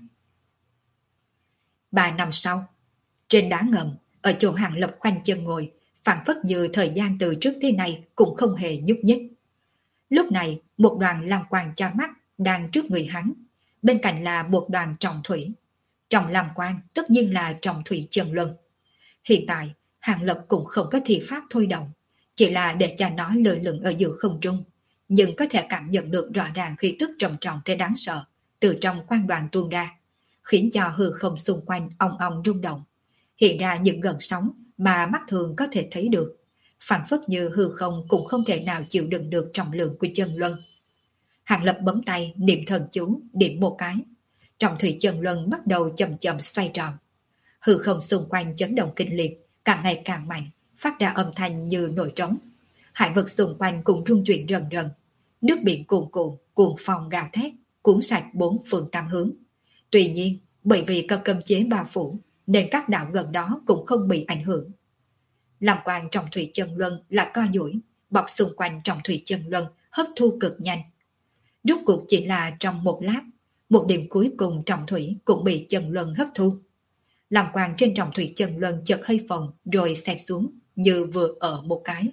[SPEAKER 1] 3 năm sau, trên đá ngầm, ở chỗ Hàng Lập khoanh chân ngồi, phảng phất như thời gian từ trước tới nay cũng không hề nhúc nhích. Lúc này, một đoàn lam quang chói mắt đang trước người hắn, bên cạnh là một đoàn trọng thủy. Trong lam quang tất nhiên là trọng thủy chân luân. Hiện tại, Hàng Lập cũng không có thi pháp thôi động, chỉ là để cho nó lơ lửng ở giữa không trung, nhưng có thể cảm nhận được rõ ràng khí tức trầm trọng thế đáng sợ từ trong quang đoàn tuôn ra, khiến cho hư không xung quanh ong ong rung động, hiện ra những gợn sóng mà mắt thường có thể thấy được, phảng phất như hư không cũng không thể nào chịu đựng được trọng lượng của chân luân. Hàng Lập bấm tay niệm thần chú, điểm một cái, trọng thủy chân luân bắt đầu chậm chậm xoay tròn. Hư không xung quanh chấn động kinh liệt, càng ngày càng mạnh, phát ra âm thanh như nổi trống. Hải vực xung quanh cũng rung chuyển rần rần, nước biển cuồn cuộn, cuồng phong gào thét, cuốn sạch bốn phương tám hướng. Tuy nhiên, bởi vì có cấm chế bao phủ, nên các đảo gần đó cũng không bị ảnh hưởng. Làm quang trọng thủy chân luân là co duỗi, bọc xung quanh trọng thủy chân luân hấp thu cực nhanh. Rốt cuộc chỉ là trong một lát, một điểm cuối cùng trọng thủy cũng bị chân luân hấp thu. Làm quang trên trọng thủy chân luân chợt hơi phồng rồi xẹp xuống như vừa ở một cái.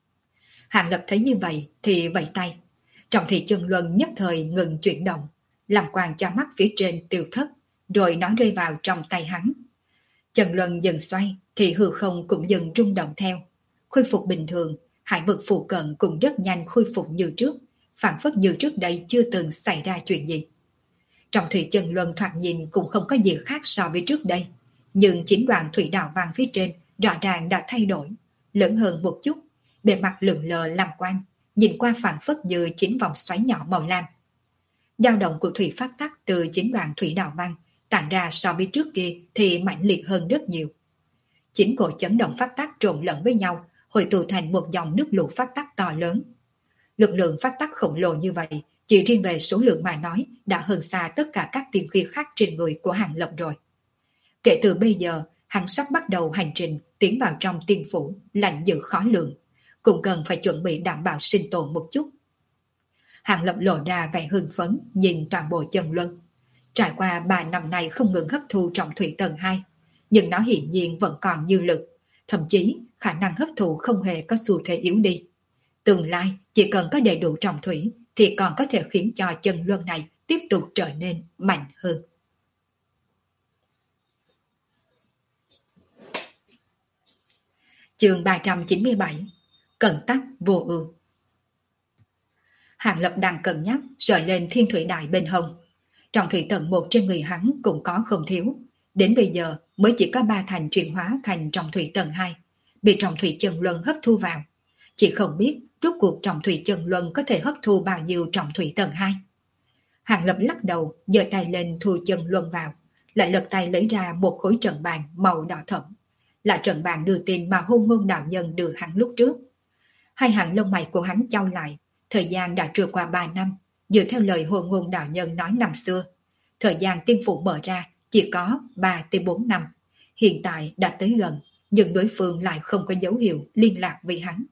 [SPEAKER 1] Hàng Lập thấy như vậy thì vẫy tay, trọng thủy chân luân nhất thời ngừng chuyển động, làm quang cho mắt phía trên tiêu thất, rồi nó rơi vào trong tay hắn. Chân luân dần xoay thì hư không cũng dần rung động theo. Khôi phục bình thường, hải vực phụ cận cũng rất nhanh khôi phục như trước, phản phất như trước đây chưa từng xảy ra chuyện gì. Trong thủy chân luân thoạt nhìn cũng không có gì khác so với trước đây, nhưng chính đoàn thủy đạo vàng phía trên rõ ràng đã thay đổi, lớn hơn một chút, bề mặt lượn lờ làm quang, nhìn qua phản phất như chính vòng xoáy nhỏ màu lam. Dao động của thủy phát tắc từ chính đoàn thủy đạo văn tản ra so với trước kia thì mãnh liệt hơn rất nhiều. Chính cổ chấn động phát tắc trộn lẫn với nhau, hội tụ thành một dòng nước lũ phát tắc to lớn. Lực lượng phát tắc khổng lồ như vậy, chỉ riêng về số lượng mà nói đã hơn xa tất cả các tiên khí khác trên người của Hàng Lập rồi. Kể từ bây giờ, hắn sắp bắt đầu hành trình tiến vào trong tiên phủ, lạnh dữ khó lường, cũng cần phải chuẩn bị đảm bảo sinh tồn một chút. Hàng Lập lộ ra vẻ hưng phấn nhìn toàn bộ chân luân. Trải qua 3 năm nay không ngừng hấp thu trọng thủy tầng 2, nhưng nó hiển nhiên vẫn còn dư lực, thậm chí khả năng hấp thụ không hề có xu thế yếu đi. Tương lai chỉ cần có đầy đủ trọng thủy thì còn có thể khiến cho chân luân này tiếp tục trở nên mạnh hơn. Chương 397 Cẩn tắc vô ưu. Hàng Lập đang cân nhắc rời lên thiên thủy đại bên hông. Trọng thủy tầng 1 trên người hắn cũng có không thiếu, đến bây giờ mới chỉ có 3 thành chuyển hóa thành trọng thủy tầng 2, bị trọng thủy chân luân hấp thu vào. Chỉ không biết rốt cuộc trọng thủy chân luân có thể hấp thu bao nhiêu trọng thủy tầng 2. Hàng Lập lắc đầu, giơ tay lên thu chân luân vào, lại lật tay lấy ra một khối trận bàn màu đỏ thẫm, là trận bàn đưa tin mà Hôn Ngôn đạo nhân đưa hắn lúc trước. Hai hàng lông mày của hắn chau lại, thời gian đã trôi qua 3 năm, dựa theo lời Hôn Ngôn đạo nhân nói năm xưa, thời gian tiên phủ mở ra chỉ có 3-4 năm, hiện tại đã tới gần, nhưng đối phương lại không có dấu hiệu liên lạc với hắn.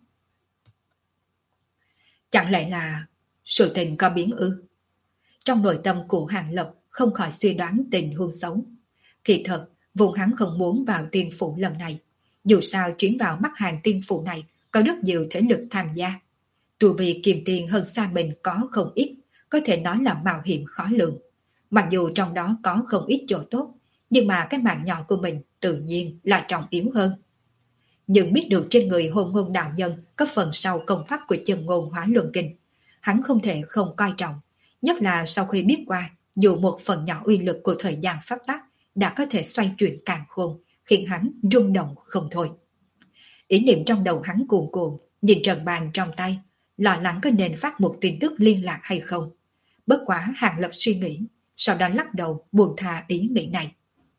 [SPEAKER 1] Chẳng lẽ là sự tình có biến ư? Trong nội tâm của Hàng Lập không khỏi suy đoán tình huống xấu. Kỳ thật, vốn hắn không muốn vào tiên phủ lần này. Dù sao chuyến vào Bắc Hàng tiên phủ này có rất nhiều thế lực tham gia. Tu vi kiềm tiền hơn xa mình có không ít, có thể nói là mạo hiểm khó lường. Mặc dù trong đó có không ít chỗ tốt, nhưng mà cái mạng nhỏ của mình tự nhiên là trọng yếu hơn. Nhưng biết được trên người Hôn Ngôn đạo nhân có phần sau công pháp của chân ngôn hóa luân kinh, hắn không thể không coi trọng, nhất là sau khi biết qua dù một phần nhỏ uy lực của thời gian pháp tắc đã có thể xoay chuyển càn khôn, khiến hắn rung động không thôi. Ý niệm trong đầu hắn cuồn cuộn, nhìn trận bàn trong tay, lo lắng có nên phát một tin tức liên lạc hay không. Bất quá Hàng Lập suy nghĩ, sau đó lắc đầu buông tha ý nghĩ này.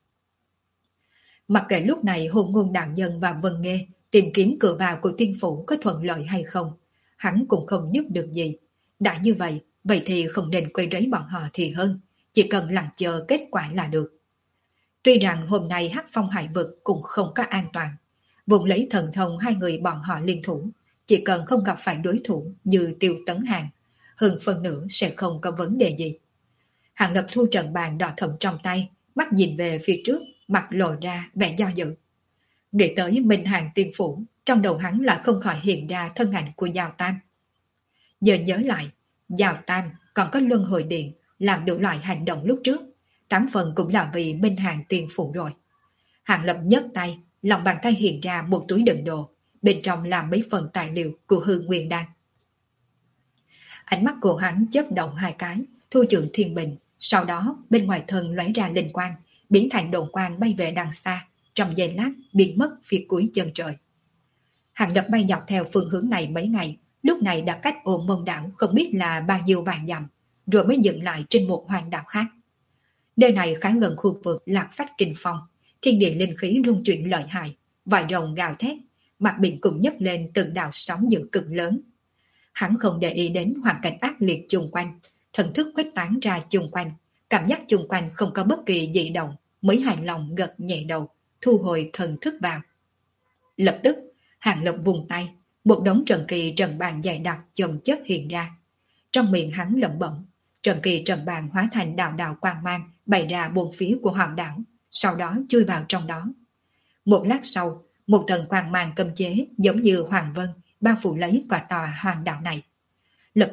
[SPEAKER 1] Mặc kệ lúc này Hôn Ngôn đạo nhân và Vân Nghê tìm kiếm cửa vào của tiên phủ có thuận lợi hay không, hắn cũng không giúp được gì. Đã như vậy, vậy thì không nên quay rấy bọn họ thì hơn, chỉ cần lặng chờ kết quả là được. Tuy rằng hôm nay Hắc Phong hải vực cũng không có an toàn, vùng lấy thần thông hai người bọn họ liên thủ, chỉ cần không gặp phải đối thủ như Tiêu Tấn Hàng, hơn phần nữa sẽ không có vấn đề gì. Hàng Lập thu trận bàn đỏ thẫm trong tay, mắt nhìn về phía trước, mặt lộ ra vẻ do dự. Nghĩ tới Minh Hàng tiên phủ, trong đầu hắn lại không khỏi hiện ra thân ảnh của Giao Tam. Giờ nhớ lại, Giao Tam còn có luân hồi điện, làm đủ loại hành động lúc trước, 8 phần cũng là vì Minh Hàng tiên phủ rồi. Hàng Lập nhấc tay, lòng bàn tay hiện ra một túi đựng đồ, bên trong là mấy phần tài liệu của Hư Nguyên Đan. Ánh mắt của hắn chớp động hai cái, thu trưởng thiên bình, sau đó bên ngoài thân lóe ra linh quang, biến thành đồn quang bay về đằng xa, trong giây lát biến mất phía cuối chân trời. Hàng Lập bay dọc theo phương hướng này mấy ngày, lúc này đã cách Ôn Môn đảo không biết là bao nhiêu vạn dặm, rồi mới dừng lại trên một hoàng đảo khác. Nơi này khá gần khu vực Lạc Phách Kinh Phong, thiên địa linh khí rung chuyển lợi hại, vòi rồng gào thét, mặt biển cũng nhấc lên từng đạo sóng dữ cực lớn. Hắn không để ý đến hoàn cảnh ác liệt chung quanh, thần thức khuếch tán ra chung quanh, cảm giác chung quanh không có bất kỳ dị động, mới hài lòng gật nhẹ đầu, thu hồi thần thức vào. Lập tức, Hàng Lập vùng tay, một đống trần kỳ trần bàn dày đặc chồng chất hiện ra. Trong miệng hắn lẩm bẩm, trần kỳ trần bàn hóa thành đạo đạo quang mang bày ra bốn phía của hòn đảo, sau đó chui vào trong đó. Một lát sau, một tầng quang mang cấm chế giống như hoàng vân bao phủ lấy quả tòa hoàng đảo này. Lập tức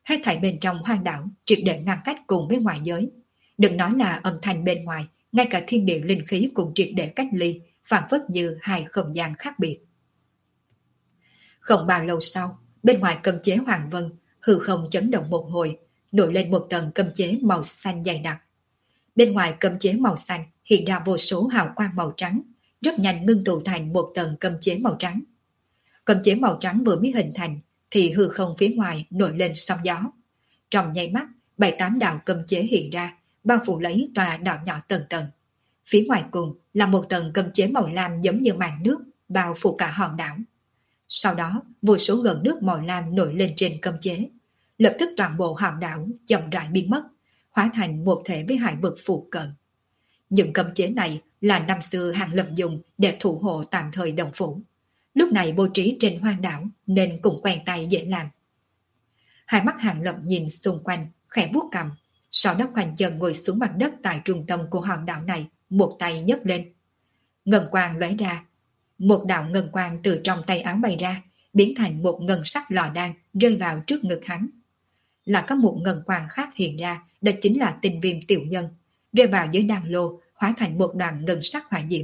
[SPEAKER 1] Hết thảy bên trong hoang đảo triệt để ngăn cách cùng với ngoại giới. Đừng nói là âm thanh bên ngoài, ngay cả thiên địa linh khí cũng triệt để cách ly, phản phất như hai không gian khác biệt. Không bao lâu sau, bên ngoài cấm chế Hoàng Vân, hư không chấn động một hồi, nổi lên một tầng cấm chế màu xanh dày đặc. Bên ngoài cấm chế màu xanh hiện ra vô số hào quang màu trắng, rất nhanh ngưng tụ thành một tầng cấm chế màu trắng. Cấm chế màu trắng vừa mới hình thành, thì hư không phía ngoài nổi lên sóng gió. Trong nháy mắt, 7-8 đạo cấm chế hiện ra, bao phủ lấy tòa đảo nhỏ tầng tầng. Phía ngoài cùng là một tầng cấm chế màu lam giống như màn nước, bao phủ cả hòn đảo. Sau đó, vô số gần nước màu lam nổi lên trên cấm chế. Lập tức toàn bộ hòn đảo chậm rãi biến mất, hóa thành một thể với hải vực phụ cận. Những cấm chế này là năm xưa Hàng Lập dùng để thủ hộ tạm thời đồng phủ. Lúc này bố trí trên hoang đảo nên cũng quen tay dễ làm. Hai mắt Hàng Lập nhìn xung quanh, khẽ vuốt cằm, sau đó khoanh chân ngồi xuống mặt đất tại trung tâm của hòn đảo này, một tay nhấc lên. Ngân quang lóe ra, một đạo ngân quang từ trong tay áo bay ra, biến thành một ngân sắc lò đan rơi vào trước ngực hắn. Là có một ngân quang khác hiện ra, đó chính là tinh viêm tiểu nhân, rơi vào dưới đan lô, hóa thành một đoàn ngân sắc hỏa diễm.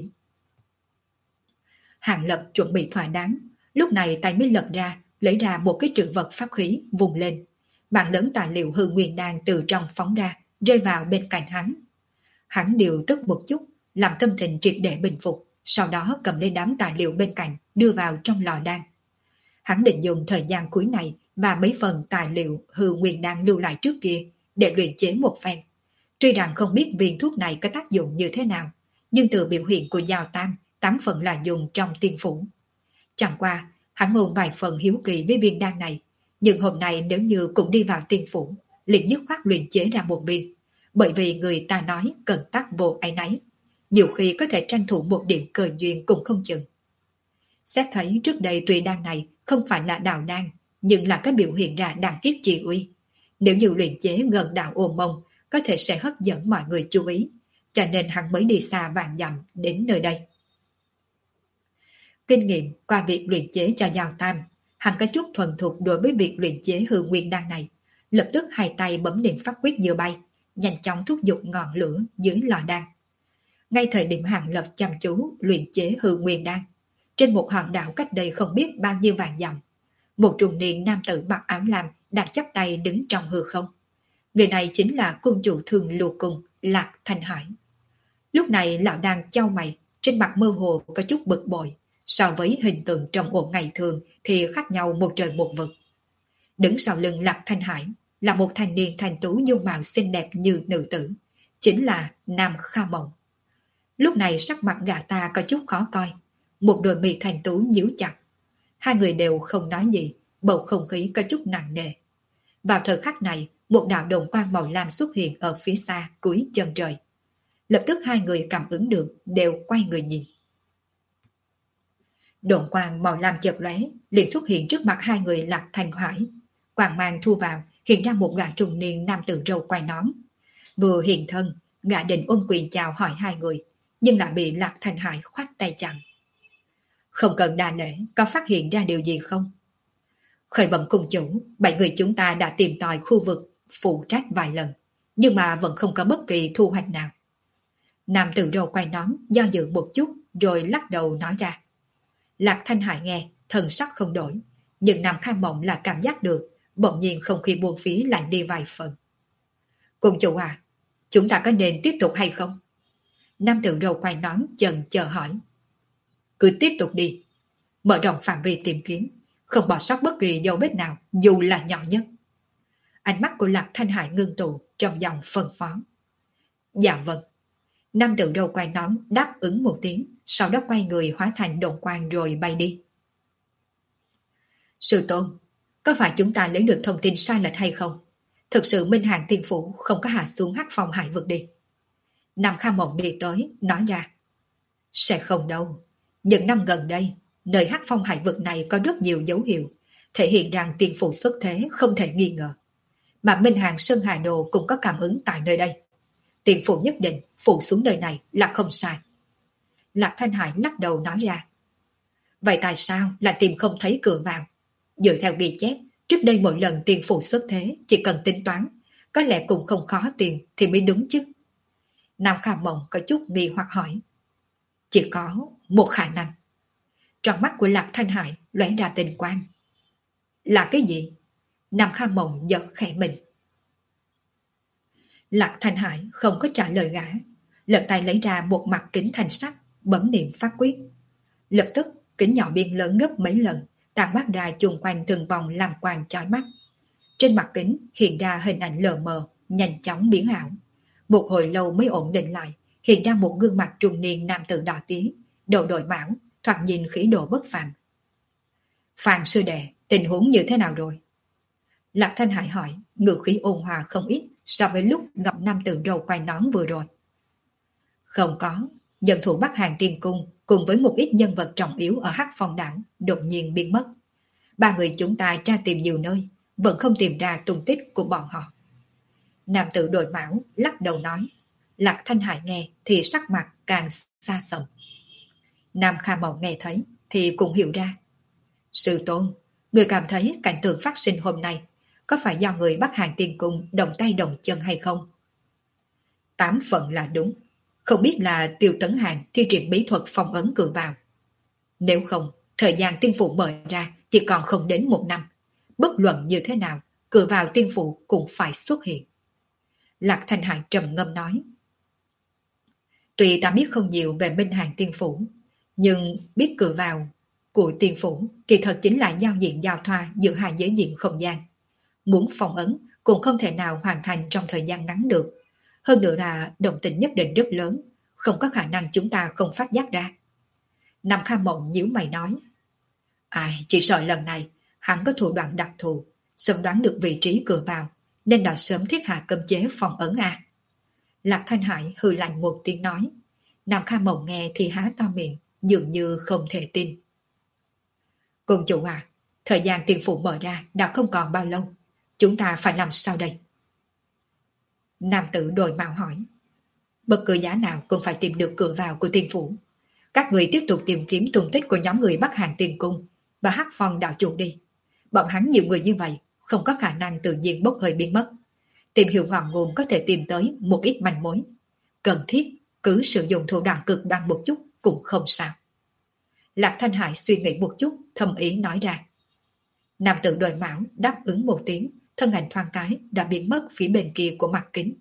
[SPEAKER 1] Hàng Lập chuẩn bị thỏa đáng, lúc này tay mới lật ra, lấy ra một cái trữ vật pháp khí, vùng lên. Bản lớn tài liệu hư nguyên đan từ trong phóng ra, rơi vào bên cạnh hắn. Hắn điều tức một chút, làm tâm tình triệt để bình phục, sau đó cầm lên đám tài liệu bên cạnh, đưa vào trong lò đan. Hắn định dùng thời gian cuối này và mấy phần tài liệu hư nguyên đan lưu lại trước kia để luyện chế một phen. Tuy rằng không biết viên thuốc này có tác dụng như thế nào, nhưng từ biểu hiện của Giao Tam, 8 phần là dùng trong tiên phủ. Chẳng qua, hắn ôm vài phần hiếu kỳ với viên đan này, nhưng hôm nay nếu như cũng đi vào tiên phủ, liền dứt khoát luyện chế ra một viên, bởi vì người ta nói cần tác vô áy náy, nhiều khi có thể tranh thủ một điểm cơ duyên cũng không chừng. Xét thấy trước đây tuy đan này không phải là đào đan, nhưng là cái biểu hiện ra đan kiếp chi uy. Nếu như luyện chế gần đạo ôm mông, có thể sẽ hấp dẫn mọi người chú ý, cho nên hắn mới đi xa vạn dặm đến nơi đây. Kinh nghiệm qua việc luyện chế cho Giao Tam, hắn có chút thuần thục đối với việc luyện chế hư nguyên đan này, lập tức hai tay bấm niệm pháp quyết như bay, nhanh chóng thúc giục ngọn lửa dưới lò đan. Ngay thời điểm Hàng Lập chăm chú luyện chế hư nguyên đan, trên một hòn đảo cách đây không biết bao nhiêu vạn dặm, một trung niên nam tử mặc áo lam đang chắp tay đứng trong hư không. Người này chính là cung chủ Thường Lưu Cung Lạc Thanh Hải. Lúc này lão đang chau mày, trên mặt mơ hồ có chút bực bội, so với hình tượng trong ổ ngày thường thì khác nhau một trời một vực. Đứng sau lưng Lạc Thanh Hải là một thanh niên thanh tú dung mạo xinh đẹp như nữ tử, chính là Nam Kha Mộng. Lúc này sắc mặt gã ta có chút khó coi, một đôi mi thanh tú nhíu chặt. Hai người đều không nói gì, bầu không khí có chút nặng nề. Vào thời khắc này, một đạo đồng quang màu lam xuất hiện ở phía xa cuối chân trời. Lập tức hai người cảm ứng được, đều quay người nhìn. Độn quang màu lam chợt lóe, liền xuất hiện trước mặt hai người Lạc Thanh Hải. Quang mang thu vào, hiện ra một gã trung niên nam tử râu quai nón. Vừa hiện thân, gã định ôm quyền chào hỏi hai người, nhưng lại bị Lạc Thanh Hải khoát tay chặn. Không cần đa lễ, có phát hiện ra điều gì không? Khởi bẩm cung chủ, 7 người chúng ta đã tìm tòi khu vực phụ trách vài lần, nhưng mà vẫn không có bất kỳ thu hoạch nào. Nam tử râu quay nón, do dự một chút, rồi lắc đầu nói ra. Lạc Thanh Hải nghe, thần sắc không đổi, nhưng Nam Kha Mộng là cảm giác được, bỗng nhiên không khí buông phí lạnh đi vài phần. Cung chủ à, chúng ta có nên tiếp tục hay không? Nam tử râu quay nón chần chờ hỏi. Cứ tiếp tục đi, mở rộng phạm vi tìm kiếm, không bỏ sót bất kỳ dấu vết nào, dù là nhỏ nhất. Ánh mắt của Lạc Thanh Hải ngưng tụ trong dòng phân phó. Dạ vâng. Nam tử râu quay nón đáp ứng một tiếng, sau đó quay người hóa thành độn quang rồi bay đi. Sư tôn, có phải chúng ta lấy được thông tin sai lệch hay không? Thực sự Minh Hàng Tiên Phủ không có hạ xuống Hắc Phong Hải vực đi. Nam Kha Mộng đi tới, nói ra. Sẽ không đâu. Những năm gần đây, nơi Hắc Phong Hải vực này có rất nhiều dấu hiệu, thể hiện rằng Tiên Phủ xuất thế không thể nghi ngờ. Mà Minh Hàng Sơn Hà Đồ cũng có cảm ứng tại nơi đây. Tiên Phủ nhất định phụ xuống nơi này là không sai. Lạc Thanh Hải lắc đầu nói ra. Vậy tại sao lại tìm không thấy cửa vào? Dựa theo ghi chép, Trước đây mỗi lần tiền phụ xuất thế, chỉ cần tính toán, có lẽ cũng không khó tìm thì mới đúng chứ. Nam Kha Mộng có chút nghi hoặc hỏi. Chỉ có một khả năng. Trong mắt của Lạc Thanh Hải lóe ra tình quang. Là cái gì? Nam Kha Mộng giật khẽ mình. Lạc Thanh Hải không có trả lời gã, lật tay lấy ra một mặt kính thanh sắt, bấm niệm phát quyết. Lập tức kính nhỏ biên lớn gấp mấy lần, tàn mắt ra chung quanh từng vòng làm quang chói mắt. Trên mặt kính hiện ra hình ảnh lờ mờ, nhanh chóng biến ảo. Một hồi lâu mới ổn định lại, hiện ra một gương mặt trung niên nam tử đỏ tía, đầu đội mão, thoạt nhìn khí độ bất phàm. Phan sư đệ, tình huống như thế nào rồi? Lạc Thanh Hải hỏi, ngữ khí ôn hòa không ít so với lúc gặp nam tử râu quai nón vừa rồi. Không có, dân thủ Bắc Hàng Tiên Cung cùng với một ít nhân vật trọng yếu ở Hắc Phong đảo đột nhiên biến mất. Ba người chúng ta tra tìm nhiều nơi, vẫn không tìm ra tung tích của bọn họ. Nam tử đội mão lắc đầu nói. Lạc Thanh Hải nghe thì sắc mặt càng xa sầm. Nam Kha Mộng nghe thấy thì cũng hiểu ra. Sư tôn, người cảm thấy cảnh tượng phát sinh hôm nay có phải do người Bắc Hàng Tiên Cung động tay động chân hay không? 8 phần là đúng. Không biết là Tiêu Tấn Hàng thi triển bí thuật phong ấn cửa vào. Nếu không, thời gian tiên phủ mở ra chỉ còn không đến 1 năm. Bất luận như thế nào, cửa vào tiên phủ cũng phải xuất hiện. Lạc Thanh Hải trầm ngâm nói. Tuy ta biết không nhiều về Minh Hàng tiên phủ, nhưng biết cửa vào của tiên phủ kỳ thật chính là giao diện giao thoa giữa hai giới diện không gian. Muốn phong ấn cũng không thể nào hoàn thành trong thời gian ngắn được. Hơn nữa là động tĩnh nhất định rất lớn, không có khả năng chúng ta không phát giác ra. Nam Kha Mộng nhíu mày nói. Ai, chỉ sợ lần này hắn có thủ đoạn đặc thù, sớm đoán được vị trí cửa vào, nên đã sớm thiết hạ cấm chế phong ấn à. Lạc Thanh Hải hừ lạnh một tiếng nói. Nam Kha Mộng nghe thì há to miệng, dường như không thể tin. Cung chủ à, thời gian tiên phủ mở ra đã không còn bao lâu, chúng ta phải làm sao đây? Nam tử đội mạo hỏi. Bất cứ giá nào cũng phải tìm được cửa vào của tiên phủ. Các người tiếp tục tìm kiếm tung tích của nhóm người Bắc Hàng Tiên Cung và Hắc Phong đạo chủ đi. Bọn hắn nhiều người như vậy, không có khả năng tự nhiên bốc hơi biến mất. Tìm hiểu ngọn nguồn có thể tìm tới một ít manh mối. Cần thiết, cứ sử dụng thủ đoạn cực đoan một chút cũng không sao. Lạc Thanh Hải suy nghĩ một chút, thầm ý nói ra. Nam tử đội mão đáp ứng một tiếng, thân ảnh thoáng cái đã biến mất phía bên kia của mặt kính.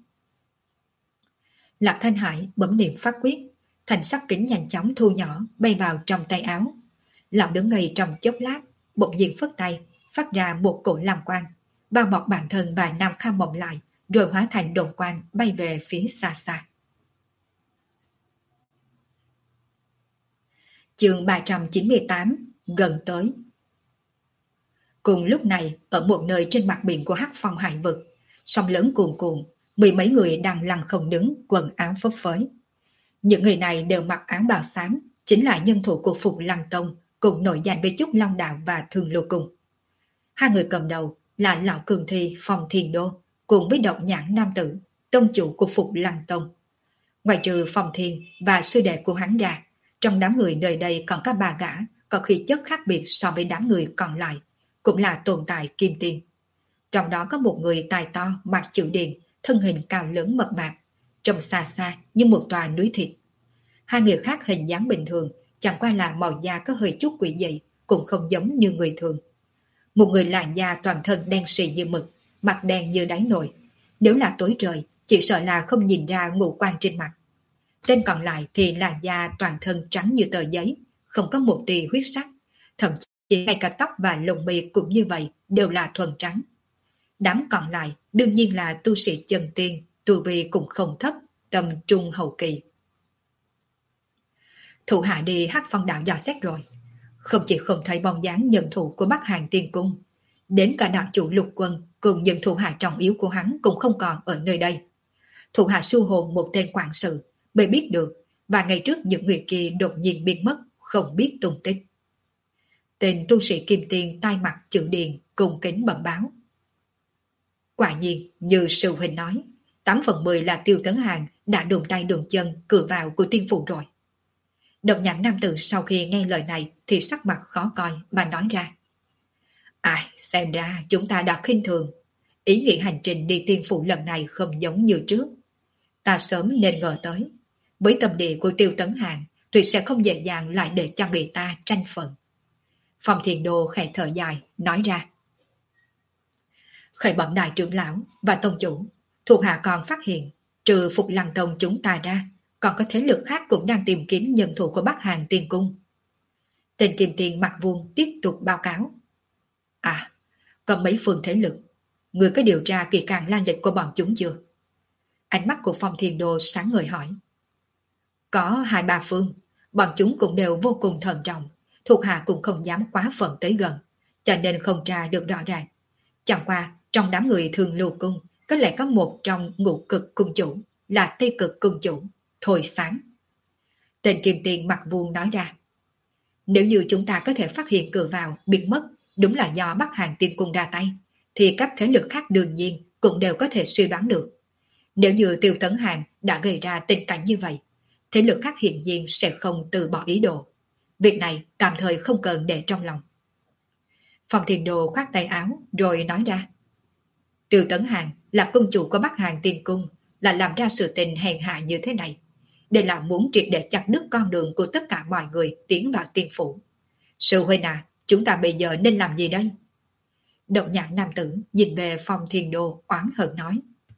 [SPEAKER 1] Lạc Thanh Hải bấm niệm phát quyết, thành sắc kính nhanh chóng thu nhỏ bay vào trong tay áo. Lão đứng ngây trong chốc lát, bỗng nhiên phất tay, phát ra một cổ làm quang, bao bọc bản thân và Nam Kha Mộng lại, rồi hóa thành đồn quang bay về phía xa xa. Chương 398 gần tới. Cùng lúc này, ở một nơi trên mặt biển của Hắc Phong hải vực, sóng lớn cuồn cuộn, mười mấy người đang lăn không đứng, quần áo phấp phới. Những người này đều mặc áo bào xám, chính là nhân thủ của Phục Lăng Tông, cùng nổi danh với Trúc Long Đạo và Thường Lưu Cung. Hai người cầm đầu là Lão Cường Thi Phong Thiên Đô, cùng với Độc Nhãn Nam Tử, tông chủ của Phục Lăng Tông. Ngoài trừ Phong Thiên và sư đệ của hắn ra, trong đám người nơi đây còn có 3 gã, có khí chất khác biệt so với đám người còn lại, cũng là tồn tại kim tiên. Trong đó có một người tài to, mặt chữ điền, thân hình cao lớn mập mạp, trông xa xa như một tòa núi thịt. Hai người khác hình dáng bình thường, chẳng qua là màu da có hơi chút quỷ dị, cũng không giống như người thường. Một người làn da toàn thân đen sì như mực, mặt đen như đáy nồi. Nếu là tối trời, chỉ sợ là không nhìn ra ngũ quan trên mặt. Tên còn lại thì làn da toàn thân trắng như tờ giấy, không có một tia huyết sắc. Thậm chí ngay cả tóc và lông mi cũng như vậy, đều là thuần trắng. Đám còn lại đương nhiên là tu sĩ chân tiên, tu vi cũng không thấp, tầm trung hậu kỳ. Thủ hạ đi Hắc Phong đạo dò xét rồi. Không chỉ không thấy bóng dáng nhân thủ của Bắc Hàng Tiên Cung, đến cả đạo chủ Lục Quân cùng những thủ hạ trọng yếu của hắn cũng không còn ở nơi đây. Thủ hạ su hồn một tên quản sự, mới biết được, và ngày trước những người kia đột nhiên biến mất, không biết tung tích. Tên tu sĩ kim tiên tai mặt chữ điền cùng kính bẩm báo. Quả nhiên, như sư huynh nói, 8/10 là Tiêu Tấn Hàng đã đụng tay đường chân cửa vào của tiên phủ rồi. Độc Nhãn nam tử sau khi nghe lời này thì sắc mặt khó coi mà nói ra. Ai, xem ra chúng ta đã khinh thường. Ý nghĩ hành trình đi tiên phủ lần này không giống như trước. Ta sớm nên ngờ tới. Với tâm địa của Tiêu Tấn Hàng, tuyệt sẽ không dễ dàng lại để cho người ta tranh phần. Phong Thiền Đô khẽ thở dài, nói ra. Khởi bẩm đại trưởng lão và tông chủ, thuộc hạ còn phát hiện, trừ Phục Lăng Tông chúng ta ra, còn có thế lực khác cũng đang tìm kiếm nhân thủ của Bắc Hàn Tiên Cung. Tên Kim Tiền mặt vuông tiếp tục báo cáo. À, có mấy phương thế lực, người có điều tra kỳ càng lan lịch của bọn chúng chưa? Ánh mắt của Phong Thiên Đô sáng ngời hỏi. Có 2-3 phương, bọn chúng cũng đều vô cùng thận trọng, thuộc hạ cũng không dám quá phận tới gần, cho nên không tra được rõ ràng. Chẳng qua, trong đám người thường lưu cung, có lẽ có một trong ngũ cực cung chủ, là Tây cực cung chủ, Thôi Sáng. Tên Kim Tiền mặt vuông nói ra. Nếu như chúng ta có thể phát hiện cửa vào, biến mất, đúng là do Bắc Hàn Tiên Cung ra tay, thì các thế lực khác đương nhiên cũng đều có thể suy đoán được. Nếu như Tiêu Tấn Hàng đã gây ra tình cảnh như vậy, thế lực khác hiển nhiên sẽ không từ bỏ ý đồ. Việc này tạm thời không cần để trong lòng. Phong Thiên Đồ khoát tay áo rồi nói ra. Tiêu Tấn Hàng là cung chủ của Bắc Hàn Tiên Cung, là làm ra sự tình hèn hạ như thế này. Đây là muốn triệt để chặt đứt con đường của tất cả mọi người tiến vào tiên phủ. Sư huynh à, chúng ta bây giờ nên làm gì đây? Động nhãn nam tử nhìn về Phong Thiên Đô oán hận nói.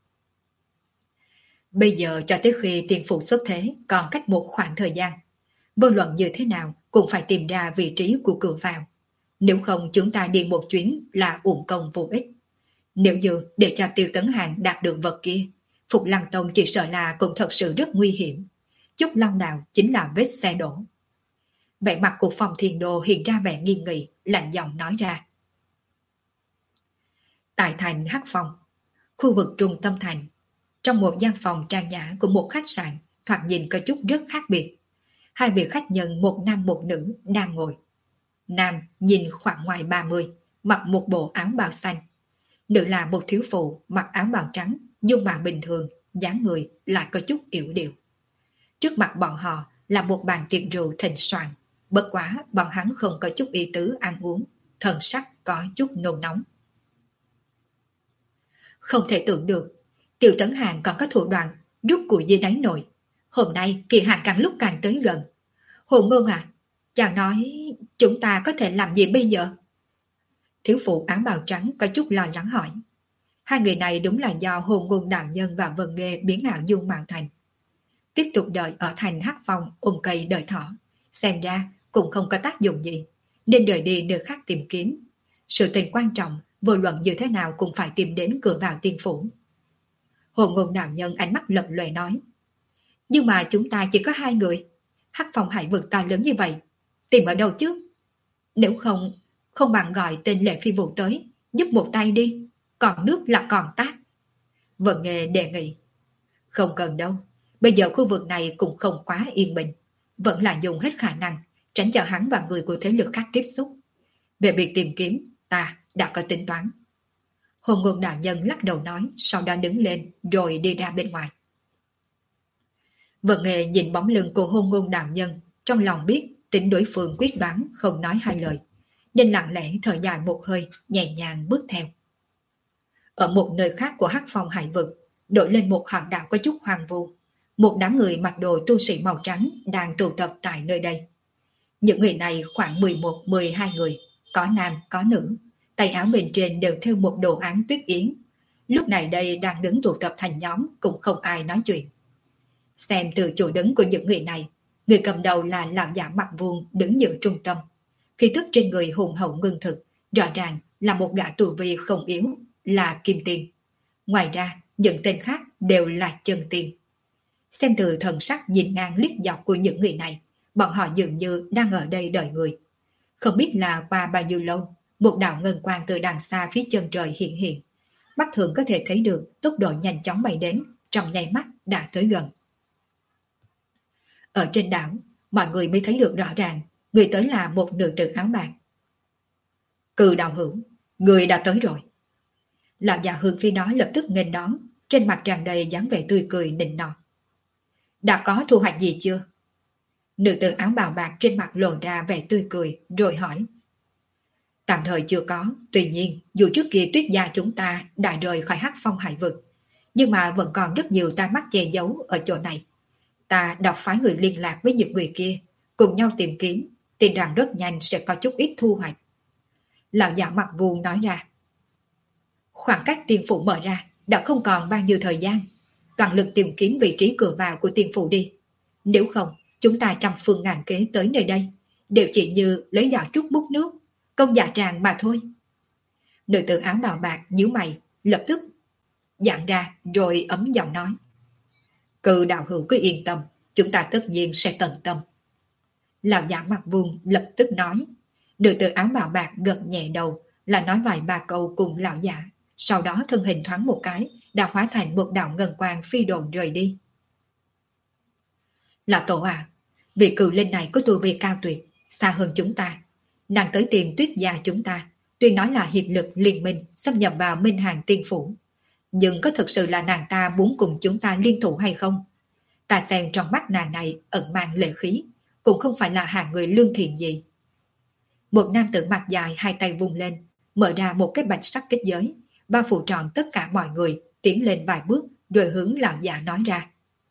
[SPEAKER 1] Bây giờ cho tới khi tiên phủ xuất thế còn cách một khoảng thời gian. Vô luận như thế nào cũng phải tìm ra vị trí của cửa vào. Nếu không chúng ta đi một chuyến là uổng công vô ích. Nếu như để cho Tiêu Tấn Hàng đạt được vật kia, Phục Lăng Tông chỉ sợ là cũng thật sự rất nguy hiểm. Chúc Long Đào chính là vết xe đổ. Vẻ mặt của Phong Thiên Đô hiện ra vẻ nghi nghị, lạnh giọng nói ra. Tại thành Hắc Phong, khu vực trung tâm thành, trong một gian phòng trang nhã của một khách sạn, thoạt nhìn có chút rất khác biệt. Hai vị khách nhân một nam một nữ đang ngồi. Nam nhìn khoảng ngoài 30, mặc một bộ áo bào xanh. Nữ là một thiếu phụ mặc áo bào trắng, dung mạo bình thường, dáng người lại có chút yểu điệu. Trước mặt bọn họ là một bàn tiệc rượu thịnh soạn, bất quá bọn hắn không có chút ý tứ ăn uống, thần sắc có chút nôn nóng. Không thể tưởng được, Tiêu Tấn Hàng còn có thủ đoạn rút củi dưới đáy nồi. Hôm nay kỳ hạn càng lúc càng tới gần. Hồ Ngôn à, chàng nói chúng ta có thể làm gì bây giờ? Thiếu phụ áo bào trắng có chút lo lắng hỏi. Hai người này đúng là do Hồ Ngôn đạo nhân và Vân Nghê biến ảo dung mạo thành. Tiếp tục đợi ở thành Hắc Phong ôm cây đợi thỏ, xem ra cũng không có tác dụng gì, nên rời đi nơi khác tìm kiếm. Sự tình quan trọng, vô luận như thế nào cũng phải tìm đến cửa vào tiên phủ. Hồ Ngôn đạo nhân ánh mắt lập lòe nói. Nhưng mà chúng ta chỉ có 2 người, Hắc Phong hải vực to lớn như vậy, tìm ở đâu chứ? Nếu không bằng gọi tên Lệ Phi Vũ tới, giúp một tay đi, còn nước là còn tát. Vân Nghê đề nghị. Không cần đâu, bây giờ khu vực này cũng không quá yên bình, vẫn là dùng hết khả năng, tránh cho hắn và người của thế lực khác tiếp xúc. Về việc tìm kiếm, ta đã có tính toán. Hồ Ngôn đạo nhân lắc đầu nói, sau đó đứng lên rồi đi ra bên ngoài. Vân Nghê nhìn bóng lưng của Hồ Ngôn đạo nhân, trong lòng biết tính đối phương quyết đoán không nói hai lời, nên lặng lẽ thở dài một hơi, nhẹ nhàng bước theo. Ở một nơi khác của Hắc Phong hải vực, đổi lên một hòn đảo có chút hoang vu. Một đám người mặc đồ tu sĩ màu trắng đang tụ tập tại nơi đây. Những người này khoảng 11-12 người, có nam có nữ, tay áo bên trên đều theo một đồ án tuyết yến. Lúc này đây đang đứng tụ tập thành nhóm, cũng không ai nói chuyện. Xem từ chỗ đứng của những người này, người cầm đầu là lão giả mặt vuông đứng giữa trung tâm. Khí tức trên người hùng hậu ngưng thực, rõ ràng là một gã tu vi không yếu, là Kim Tiền. Ngoài ra, những tên khác đều là chân tiền. Xem từ thần sắc nhìn ngang liếc dọc của những người này, bọn họ dường như đang ở đây đợi người. Không biết là qua bao nhiêu lâu, một đạo ngân quang từ đằng xa phía chân trời hiện hiện. Mắt thường có thể thấy được tốc độ nhanh chóng bay đến, trong nháy mắt đã tới gần. Ở trên đảo, mọi người mới thấy được rõ ràng, người tới là một nữ tử áo bạc. Cừ đạo hữu, người đã tới rồi. Lão già hướng phía đó lập tức nghênh đón, trên mặt tràn đầy dáng vẻ tươi cười nịnh nọt. Đã có thu hoạch gì chưa? Nữ tử áo bào bạc trên mặt lộ ra vẻ tươi cười, rồi hỏi. Tạm thời chưa có, tuy nhiên dù trước kia Tuyết gia chúng ta đã rời khỏi Hắc Phong hải vực, nhưng mà vẫn còn rất nhiều tai mắt che giấu ở chỗ này. Ta đọc phái người liên lạc với những người kia, cùng nhau tìm kiếm, tin rằng rất nhanh sẽ có chút ít thu hoạch. Lão giả mặt vuông nói ra. Khoảng cách tiên phủ mở ra đã không còn bao nhiêu thời gian, toàn lực tìm kiếm vị trí cửa vào của tiên phủ đi. Nếu không, chúng ta trăm phương ngàn kế tới nơi đây, đều chỉ như lấy giỏ trút bút nước, công dạ tràng mà thôi. Nữ tử áo bào bạc nhíu mày, lập tức dặn ra rồi ấm giọng nói. Cự đạo hữu cứ yên tâm, chúng ta tất nhiên sẽ tận tâm. Lão giả mặt vuông lập tức nói. Nữ tử áo bào bạc gật nhẹ đầu, là nói vài ba câu cùng lão giả, sau đó thân hình thoáng một cái, đã hóa thành một đạo ngân quang phi độn rời đi. Lão tổ à, vị cự linh này có tu vi cao tuyệt, xa hơn chúng ta. Nàng tới tìm Tuyết gia chúng ta, tuy nói là hiệp lực liên minh xâm nhập vào Minh Hàng tiên phủ, nhưng có thực sự là nàng ta muốn cùng chúng ta liên thủ hay không? Ta xem trong mắt nàng này ẩn mang lệ khí, cũng không phải là hạng người lương thiện gì. Một nam tử mặt dài hai tay vung lên, mở ra một cái bạch sắc kết giới, bao phủ trọn tất cả mọi người, tiến lên vài bước rồi hướng lão già nói ra.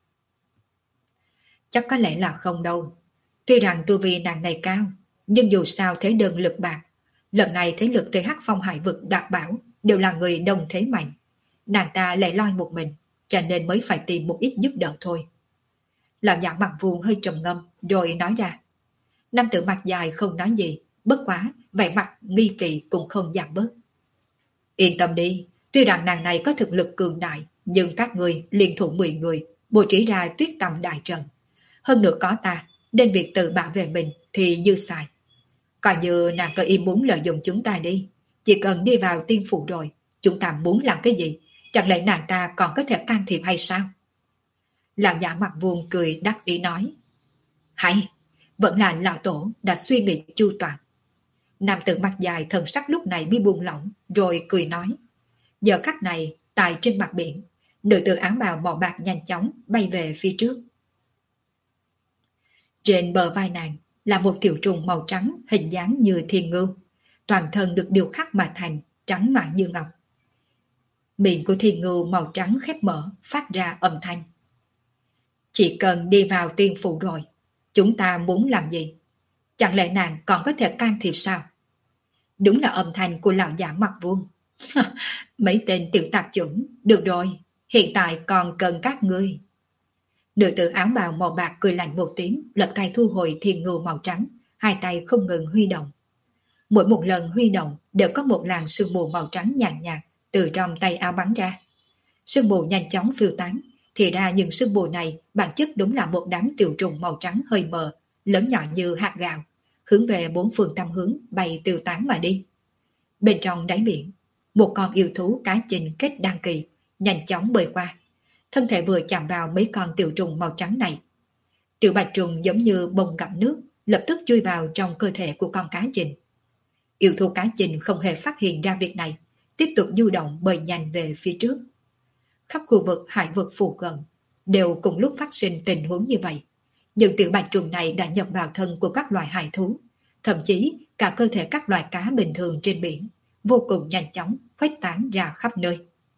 [SPEAKER 1] Chắc có lẽ là không đâu. Tuy rằng tu vi nàng này cao, nhưng dù sao thế đơn lực bạc. Lần này thế lực TH Phong hải vực đoạt bảo đều là người đồng thế mạnh. Nàng ta lẻ loi một mình, cho nên mới phải tìm một ít giúp đỡ thôi. Lão giả mặt vuông hơi trầm ngâm rồi nói ra. Nam tử mặt dài không nói gì, bất quá vẻ mặt nghi kỳ cũng không giảm bớt. Yên tâm đi, tuy rằng nàng này có thực lực cường đại, nhưng các người liên thủ 10 người bố trí ra tuyết tầm đại trận. Hơn nữa có ta, nên việc tự bảo vệ mình thì dư xài. Coi như nàng có ý muốn lợi dụng chúng ta đi, chỉ cần đi vào tiên phủ rồi, chúng ta muốn làm cái gì, chẳng lẽ nàng ta còn có thể can thiệp hay sao? Lão giả mặt vuông cười đắc ý nói. Hay, vẫn là lão tổ đã suy nghĩ chu toàn. Nam tử mặt dài thần sắc lúc này mới buông lỏng, rồi cười nói. Giờ khắc này, tại trên mặt biển, nữ tử áo bào màu bạc nhanh chóng bay về phía trước. Trên bờ vai nàng là một tiểu trùng màu trắng hình dáng như thiên ngưu, toàn thân được điêu khắc mà thành, trắng noãn như ngọc. Miệng của thiên ngưu màu trắng khép mở, phát ra âm thanh. Chỉ cần đi vào tiên phủ rồi, chúng ta muốn làm gì? Chẳng lẽ nàng còn có thể can thiệp sao? Đúng là âm thanh của lão giả mặt vuông. Mấy tên tiểu tạp chủng, được rồi, hiện tại còn cần các ngươi. Nữ tử áo bào màu bạc cười lạnh một tiếng, lật tay thu hồi thiên ngưu màu trắng, hai tay không ngừng huy động. Mỗi một lần huy động đều có một làn sương mù màu trắng nhàn nhạt từ trong tay áo bắn ra. Sương mù nhanh chóng phiêu tán, thì ra những sương mù này bản chất đúng là một đám tiểu trùng màu trắng hơi mờ, lớn nhỏ như hạt gạo, hướng về bốn phương tám hướng bay tiêu tán mà đi. Bên trong đáy biển, một con yêu thú cá chình kết đăng kỳ, nhanh chóng bơi qua. Thân thể vừa chạm vào mấy con tiểu trùng màu trắng này. Tiểu bạch trùng giống như bông ngậm nước, lập tức chui vào trong cơ thể của con cá chình. Yêu thú cá chình không hề phát hiện ra việc này, tiếp tục du động bơi nhanh về phía trước. Khắp khu vực hải vực phụ cận đều cùng lúc phát sinh tình huống như vậy. Nhưng tiểu bạch trùng này đã nhập vào thân của các loài hải thú, thậm chí cả cơ thể các loài cá bình thường trên biển, vô cùng nhanh chóng khuếch tán ra khắp nơi.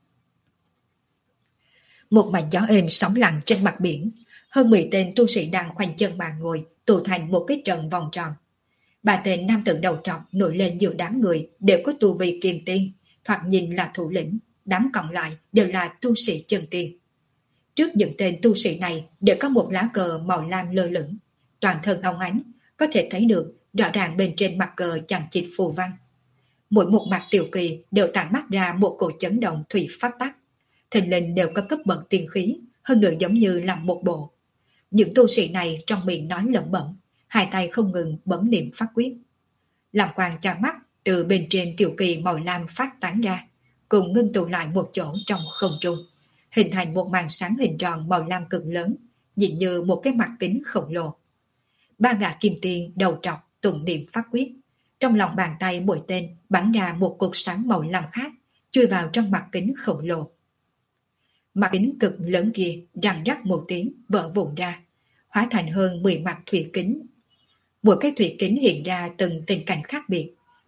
[SPEAKER 1] Một mảnh gió êm sóng lặng trên mặt biển, hơn 10 tên tu sĩ đang khoanh chân mà ngồi, tụ thành một cái trận vòng tròn. Ba tên nam tử đầu trọc nổi lên giữa đám người đều có tu vi kiềm tiên, thoạt nhìn là thủ lĩnh, đám còn lại đều là tu sĩ chân tiên. Trước những tên tu sĩ này đều có một lá cờ màu lam lơ lửng, toàn thân óng ánh, có thể thấy được rõ ràng bên trên mặt cờ chằng chịt phù văn. Mỗi một mặt tiểu kỳ đều tản mát ra một cổ chấn động thủy pháp tắc. Thình lình đều có cấp bậc tiên khí, hơn nữa giống như làm một bộ. Những tu sĩ này trong miệng nói lẩm bẩm, hai tay không ngừng bấm niệm pháp quyết. Làm quang chạm mắt từ bên trên tiểu kỳ màu lam phát tán ra, cùng ngưng tụ lại một chỗ trong không trung, hình thành một màn sáng hình tròn màu lam cực lớn, nhìn như một cái mặt kính khổng lồ. Ba gã kim tiên đầu trọc tụng niệm pháp quyết, trong lòng bàn tay mỗi tên bắn ra một cột sáng màu lam khác, chui vào trong mặt kính khổng lồ. Mặt kính cực lớn kia răng rắc một tiếng vỡ vụn ra, hóa thành hơn 10 mặt thủy kính. Mỗi cái thủy kính hiện ra từng tình cảnh khác biệt,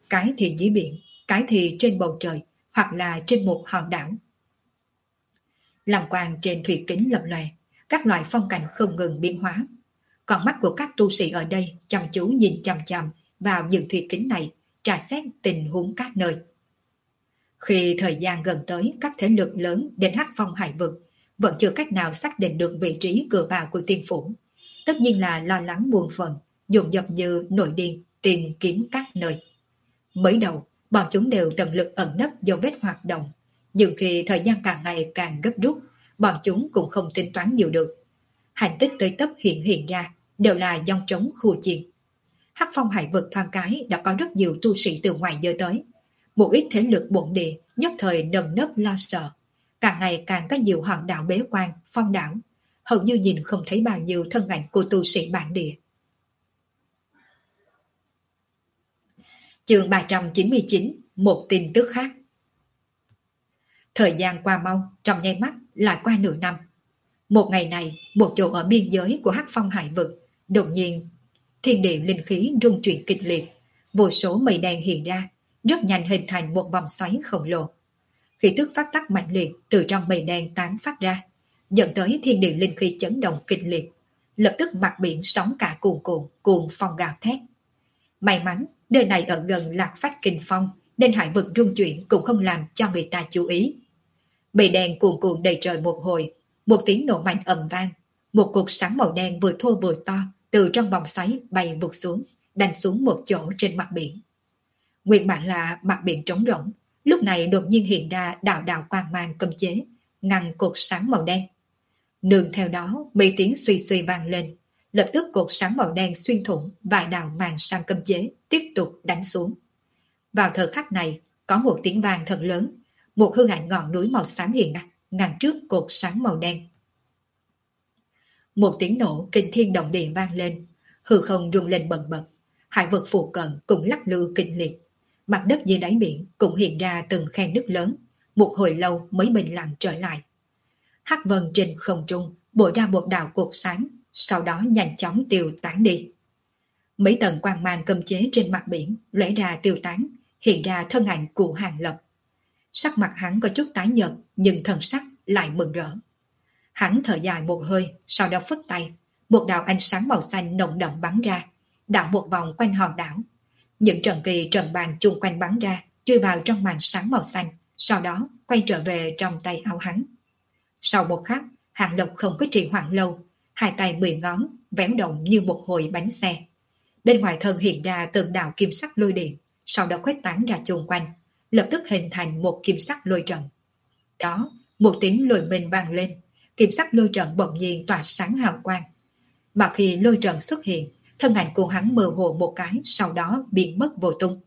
[SPEAKER 1] cái thì dưới biển, cái thì trên bầu trời, hoặc là trên một hòn đảo. Lam quang trên thủy kính lập lòe, các loại phong cảnh không ngừng biến hóa. Con mắt của các tu sĩ ở đây chăm chú nhìn chằm chằm vào những thủy kính này, tra xét tình huống các nơi. Khi thời gian gần tới, các thế lực lớn đến Hắc Phong Hải Vực vẫn chưa cách nào xác định được vị trí cửa vào của tiên phủ. Tất nhiên là lo lắng muôn phần, dồn dập như nổi điên tìm kiếm các nơi. Mới đầu, bọn chúng đều tận lực ẩn nấp dấu vết hoạt động, nhưng khi thời gian càng ngày càng gấp rút, bọn chúng cũng không tính toán nhiều được. Hành tích tới tấp hiện ra đều là dòng trống khu chiên. Hắc Phong Hải Vực thoáng cái đã có rất nhiều tu sĩ từ ngoài giới tới. Một ít thế lực bổn địa nhất thời nơm nớp lo sợ. Càng ngày càng có nhiều hòn đảo bế quan, phong đảo. Hầu như nhìn không thấy bao nhiêu thân ảnh của tu sĩ bản địa. Chương 399, một tin tức khác. Thời gian qua mau, trong nháy mắt lại qua nửa năm. Một ngày này, một chỗ ở biên giới của Hắc Phong Hải Vực, đột nhiên thiên địa linh khí rung chuyển kịch liệt, vô số mây đen hiện ra, rất nhanh hình thành một vòng xoáy khổng lồ. Khí tức phát tắc mạnh liệt từ trong mây đen tán phát ra, dẫn tới thiên địa linh khí chấn động kịch liệt, lập tức mặt biển sóng cả cuồn cuộn, cuồng phong gào thét. May mắn, nơi này ở gần Lạc Phách Kinh Phong, nên hải vực rung chuyển cũng không làm cho người ta chú ý. Mây đen cuồn cuộn đầy trời một hồi, một tiếng nổ mạnh ầm vang, một cột sáng màu đen vừa thô vừa to từ trong vòng xoáy bay vụt xuống, đánh xuống một chỗ trên mặt biển. Nguyên bản là mặt biển trống rỗng, lúc này đột nhiên hiện ra đạo đạo quang mang cấm chế, ngăn cột sáng màu đen. Nương theo đó, mấy tiếng suy suy vang lên, lập tức cột sáng màu đen xuyên thủng vài đạo màn sang cấm chế, tiếp tục đánh xuống. Vào thời khắc này, có một tiếng vang thật lớn, một hư ảnh ngọn núi màu xám hiện ra, ngăn trước cột sáng màu đen. Một tiếng nổ kinh thiên động địa vang lên, hư không rung lên bần bật, hải vực phụ cận cũng lắc lư kịch liệt, mặt đất dưới đáy biển cũng hiện ra từng khe nứt lớn, một hồi lâu mới bình lặng trở lại. Hắc vân trên không trung bổ ra một đạo cột sáng, sau đó nhanh chóng tiêu tán đi. Mấy tầng quang mang cấm chế trên mặt biển lóe ra tiêu tán, hiện ra thân ảnh của Hàng Lập. Sắc mặt hắn có chút tái nhợt, nhưng thần sắc lại mừng rỡ. Hắn thở dài một hơi, sau đó phất tay, một đạo ánh sáng màu xanh nồng đậm bắn ra, đảo một vòng quanh hòn đảo. Những trận kỳ trận bàn chung quanh bắn ra, chui vào trong màn sáng màu xanh, sau đó quay trở về trong tay áo hắn. Sau một khắc, Hàng Lập không có trì hoãn lâu, hai tay 10 ngón, véo động như một hồi bánh xe. Bên ngoài thân hiện ra từng đạo kim sắc lôi điện, sau đó khuếch tán ra chung quanh, lập tức hình thành một kim sắc lôi trận. Đó, một tiếng lôi minh vang lên, kim sắc lôi trận bỗng nhiên tỏa sáng hào quang. Mà khi lôi trận xuất hiện, thân ảnh của hắn mơ hồ một cái, sau đó biến mất vô tung.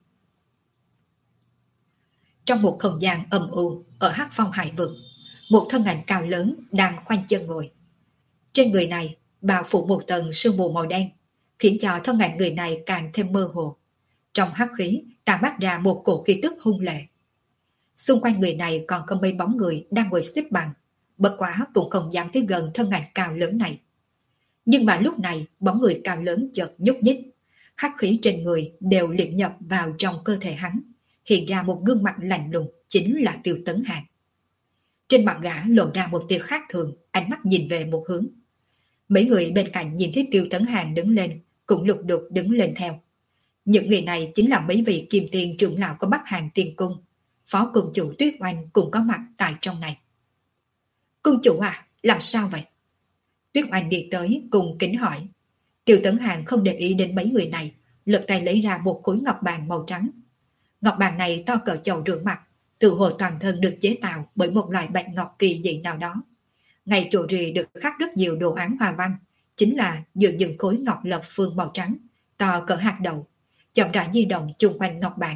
[SPEAKER 1] Trong một không gian âm u ở Hắc Phong Hải Vực, một thân ảnh cao lớn đang khoanh chân ngồi. Trên người này bao phủ một tầng sương mù màu đen, khiến cho thân ảnh người này càng thêm mơ hồ. Trong hắc khí tản mát ra một cổ khí tức hung lệ. Xung quanh người này còn có mấy bóng người đang ngồi xếp bằng, bất quá cũng không dám tới gần thân ảnh cao lớn này. Nhưng mà lúc này bóng người cao lớn chợt nhúc nhích, hắc khí trên người đều liệm nhập vào trong cơ thể hắn, hiện ra một gương mặt lạnh lùng, chính là Tiêu Tấn Hàn. Trên mặt gã lộ ra một tia khác thường, ánh mắt nhìn về một hướng. Mấy người bên cạnh nhìn thấy Tiêu Tấn Hàn đứng lên, cũng lục đục đứng lên theo. Những người này chính là mấy vị kim tiền trưởng lão của Bắc Hàn Tiên Cung. Phó cung chủ Tuyết Oanh cũng có mặt tại trong này. Cung chủ à, làm sao vậy? Tuyết Oanh đi tới cùng kính hỏi. Tiêu Tấn Hàn không để ý đến mấy người này, lật tay lấy ra một khối ngọc bàn màu trắng. Ngọc bàn này to cỡ chậu rửa mặt, tự hồ toàn thân được chế tạo bởi một loại bạch ngọc kỳ dị nào đó. Ngay chỗ rì được khắc rất nhiều đồ án hoa văn, chính là dựa những khối ngọc lập phương màu trắng, to cỡ hạt đậu, chậm rãi di động chung quanh ngọc bàn.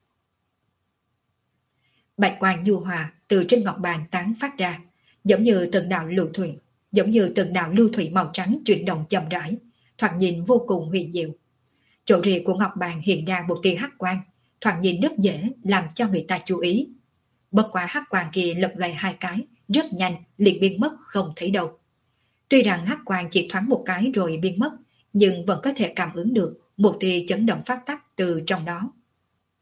[SPEAKER 1] Bạch quang nhu hòa từ trên ngọc bàn tán phát ra, giống như từng đạo lưu thủy màu trắng chuyển động chậm rãi, thoạt nhìn vô cùng huyền diệu. Chỗ rì của ngọc bàn hiện ra một tia hắc quang, thoạt nhìn rất dễ làm cho người ta chú ý. Bất quá hắc quang kia lập lại hai cái, rất nhanh liền biến mất không thấy đâu. Tuy rằng hắc quang chỉ thoáng một cái rồi biến mất, nhưng vẫn có thể cảm ứng được một tia chấn động phát tắc từ trong đó.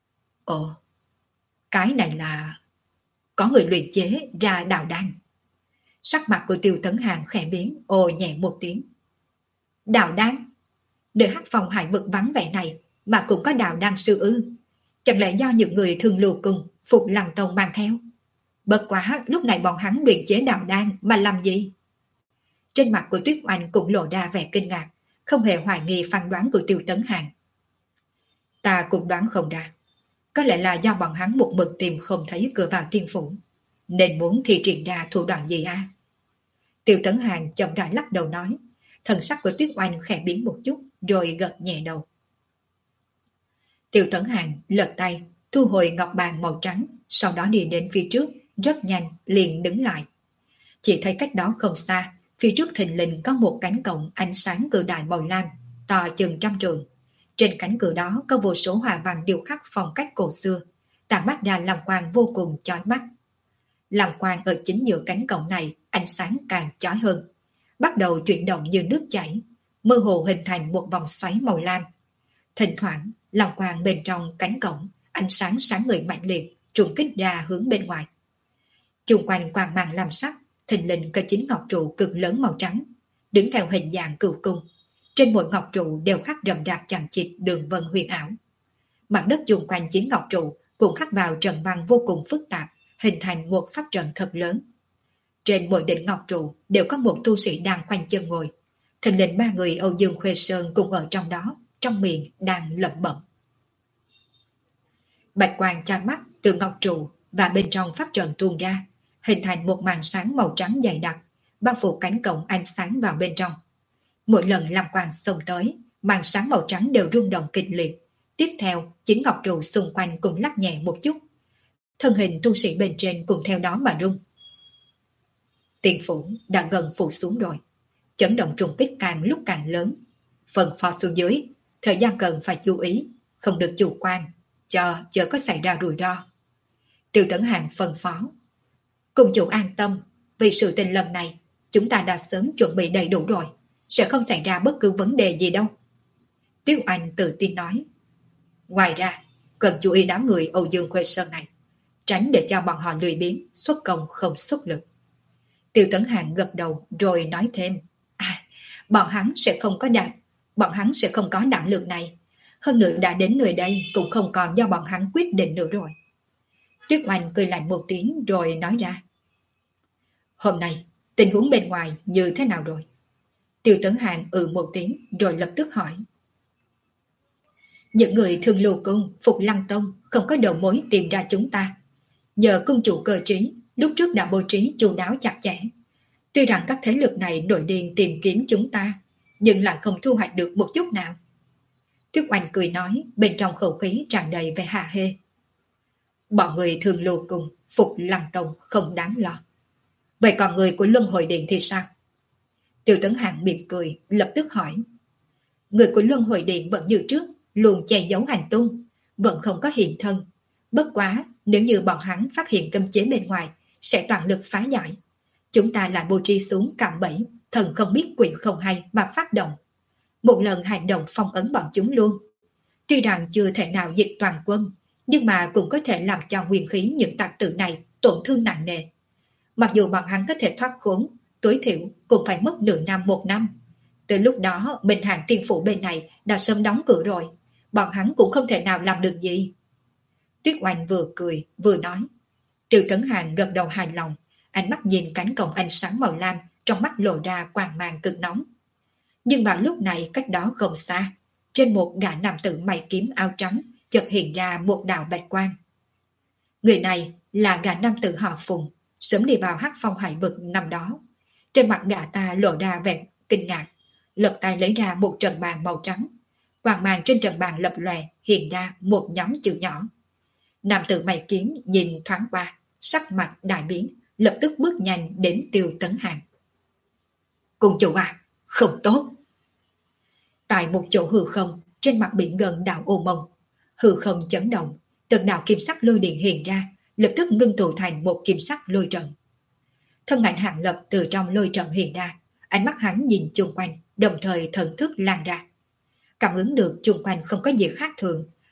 [SPEAKER 1] Ồ, cái này là... Có người luyện chế ra đạo đan. Sắc mặt của Tiêu Tấn Hàng khẽ biến, ồ nhẹ một tiếng. Đạo đan? Nơi hắc phòng hải vực vắng vẻ này mà cũng có đạo đan sư ư? Chẳng lẽ do những người thường lưu cùng Phục Lăng Tông mang theo? Bất quá lúc này bọn hắn luyện chế đạo đan mà làm gì? Trên mặt của Tuyết Oanh cũng lộ ra vẻ kinh ngạc, không hề hoài nghi phán đoán của Tiêu Tấn Hàng. Ta cũng đoán không ra. Có lẽ là do bọn hắn một mực tìm không thấy cửa vào tiên phủ, nên muốn thi triển ra thủ đoạn gì à? Tiêu Tấn Hàng chậm rãi lắc đầu nói. Thần sắc của Tuyết Oanh khẽ biến một chút, rồi gật nhẹ đầu. Tiêu Tấn Hàng lật tay, thu hồi ngọc bàn màu trắng, sau đó đi đến phía trước, rất nhanh, liền đứng lại. Chỉ thấy cách đó không xa, phía trước thình lình có một cánh cổng ánh sáng cự đại màu lam, to chừng 100 trượng. Trên cánh cửa đó có vô số hoa văn điêu khắc phong cách cổ xưa, tản mát ra làm quang vô cùng chói mắt. Làm quang ở chính giữa cánh cổng này, ánh sáng càng chói hơn, bắt đầu chuyển động như nước chảy, mơ hồ hình thành một vòng xoáy màu lam. Thỉnh thoảng, làm quang bên trong cánh cổng, ánh sáng sáng ngời mạnh liệt, trùng kích ra hướng bên ngoài. Chung quanh quang mang lam sắc, thình lình có 9 ngọc trụ cực lớn màu trắng, đứng theo hình dạng cửu cung. Trên mỗi ngọc trụ đều khắc rậm rạp chằng chịt đường vân huyền ảo. Mặt đất chung quanh 9 ngọc trụ cũng khắc vào trận văn vô cùng phức tạp, hình thành một pháp trận thật lớn. Trên mỗi đỉnh ngọc trụ đều có một tu sĩ đang khoanh chân ngồi. Thình lình 3 người Âu Dương Khuê Sơn cùng ở trong đó, trong miệng đang lẩm bẩm. Bạch quang chói mắt từ ngọc trụ và bên trong pháp trận tuôn ra, hình thành một màn sáng màu trắng dày đặc, bao phủ cánh cổng ánh sáng vào bên trong. Mỗi lần làm quang xông tới, màn sáng màu trắng đều rung động kịch liệt. Tiếp theo, 9 ngọc trụ xung quanh cũng lắc nhẹ một chút. Thân hình tu sĩ bên trên cùng theo đó mà rung. Tiền phủ đã gần phủ xuống rồi. Chấn động trùng kích càng lúc càng lớn. Phần phò xuống dưới, thời gian cần phải chú ý, không được chủ quan, chờ có xảy ra rủi ro. Tiêu Tấn Hàng phân phó. Cùng chủ an tâm, vì sự tình lần này, chúng ta đã sớm chuẩn bị đầy đủ rồi, sẽ không xảy ra bất cứ vấn đề gì đâu. Tuyết Oanh tự tin nói. Ngoài ra, cần chú ý đám người Âu Dương Khuê Sơn này, tránh để cho bọn họ lười biếng, xuất công không xuất lực. Tiêu Tấn Hàng gật đầu rồi nói thêm. Bọn hắn sẽ không có đảm lượng này. Hơn nữa đã đến nơi đây cũng không còn do bọn hắn quyết định nữa rồi. Tuyết Oanh cười lạnh một tiếng rồi nói ra. Hôm nay, tình huống bên ngoài như thế nào rồi? Tiêu Tấn Hàng một tiếng rồi lập tức hỏi. Những người thường lưu cung Phục Lăng Tông không có đầu mối tìm ra chúng ta. Nhờ cung chủ cơ trí, lúc trước đã bố trí chu đáo chặt chẽ. Tuy rằng các thế lực này nổi điên tìm kiếm chúng ta, nhưng lại không thu hoạch được một chút nào. Tuyết Oanh cười nói, bên trong khẩu khí tràn đầy vẻ hạ hê. Bọn người thường lưu cung Phục Lăng Tông không đáng lo. Vậy còn người của Luân Hồi Điện thì sao? Tiêu Tấn Hàng mỉm cười, lập tức hỏi. Người của Luân Hồi Điện vẫn như trước, luôn che giấu hành tung, vẫn không có hiện thân. Bất quá, nếu như bọn hắn phát hiện cấm chế bên ngoài, sẽ toàn lực phá giải. Chúng ta lại bố trí xuống cạm bẫy, thần không biết quỷ không hay mà phát động. Một lần hành động phong ấn bọn chúng luôn. Tuy rằng chưa thể nào diệt toàn quân, nhưng mà cũng có thể làm cho nguyên khí những tặc tử này tổn thương nặng nề. Mặc dù bọn hắn có thể thoát khốn, tối thiểu cũng phải mất nửa năm 1 năm. Từ lúc đó, Minh Hàng Tiên Phủ bên này đã sớm đóng cửa rồi. Bọn hắn cũng không thể nào làm được gì. Tuyết Oanh vừa cười, vừa nói. Tiêu Tấn Hàng gật đầu hài lòng, ánh mắt nhìn cánh cổng ánh sáng màu lam, trong mắt lộ ra quang mang cực nóng. Nhưng vào lúc này cách đó không xa, trên một gã nam tử mày kiếm áo trắng, chợt hiện ra một đạo bạch quang. Người này là gã nam tử họ Phùng, sớm đi vào hắc phong hải vực năm đó. Trên mặt gã ta lộ ra vẻ kinh ngạc, lật tay lấy ra một trận bàn màu trắng. Quang mang trên trận bàn lập lòe hiện ra một nhóm chữ nhỏ. Nam tử mày kiếm nhìn thoáng qua, sắc mặt đại biến, lập tức bước nhanh đến Tiêu Tấn Hàng. Cùng chủ à, không tốt. Tại một chỗ hư không, trên mặt biển gần đảo Ô Mông, hư không chấn động, từng đạo kim sắc lôi điện hiện ra, lập tức ngưng tụ thành một kim sắc lôi trận. Thân ảnh Hạng Lập từ trong lôi trận hiện ra, ánh mắt hắn nhìn chung quanh, đồng thời thần thức lan ra. Cảm ứng được chung quanh không có gì khác thường,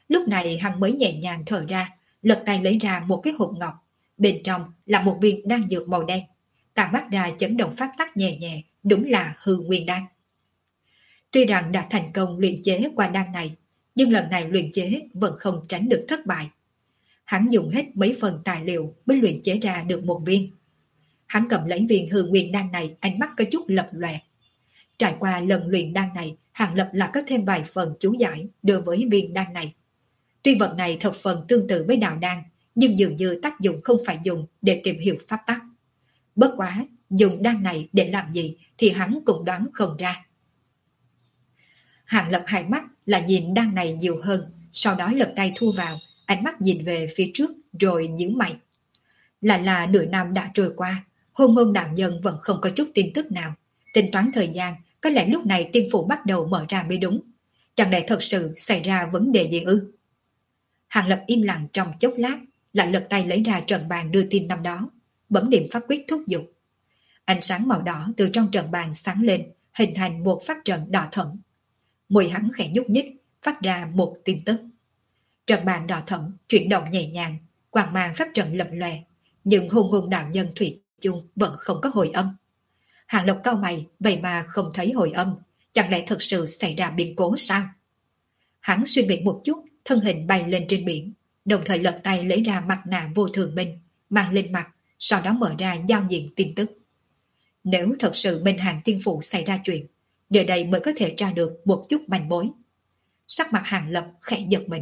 [SPEAKER 1] Lúc này hắn mới nhẹ nhàng thở ra, lật tay lấy ra một cái hộp ngọc. Bên trong là một viên đan dược màu đen. Tàn mắt ra chấn động phát tắc nhẹ nhẹ, đúng là hư nguyên đan. Tuy rằng đã thành công luyện chế qua đan này, nhưng lần này luyện chế vẫn không tránh được thất bại. Hắn dùng hết mấy phần tài liệu mới luyện chế ra được một viên. Hắn cầm lấy viên hư nguyên đan này, ánh mắt có chút lập lòe. Trải qua lần luyện đan này, Hàng Lập là có thêm vài phần chú giải đối với viên đan này. Tuy vật này thập phần tương tự với đạo đan, nhưng dường như tác dụng không phải dùng để tìm hiểu pháp tắc. Bất quá, dùng đan này để làm gì thì hắn cũng đoán không ra. Hàng Lập hai mắt là nhìn đan này nhiều hơn, sau đó lật tay thu vào, ánh mắt nhìn về phía trước rồi nhíu mày. Là nửa năm đã trôi qua, hôn ngôn đạo nhân vẫn không có chút tin tức nào. Tính toán thời gian, có lẽ lúc này tiên phủ bắt đầu mở ra mới đúng. Chẳng lẽ thật sự xảy ra vấn đề gì ư? Hàng Lập im lặng trong chốc lát, lại lật tay lấy ra trận bàn đưa tin năm đó, bấm niệm pháp quyết thúc giục. Ánh sáng màu đỏ từ trong trận bàn sáng lên, hình thành một pháp trận đỏ thẫm. Môi hắn khẽ nhúc nhích, phát ra một tin tức. Trận bàn đỏ thẫm chuyển động nhẹ nhàng, quang mang pháp trận lập lòe, nhưng hôn ngôn đạo nhân thủy chung vẫn không có hồi âm. Hàng Lập cau mày, vậy mà không thấy hồi âm, chẳng lẽ thật sự xảy ra biến cố sao? Hắn suy nghĩ một chút, thân hình bay lên trên biển, đồng thời lật tay lấy ra mặt nạ vô thường minh, mang lên mặt, sau đó mở ra giao diện tin tức. Nếu thật sự bên Hàng Tiên Phủ xảy ra chuyện, nơi đây mới có thể tra được một chút manh mối. Sắc mặt Hàng Lập khẽ giật mình.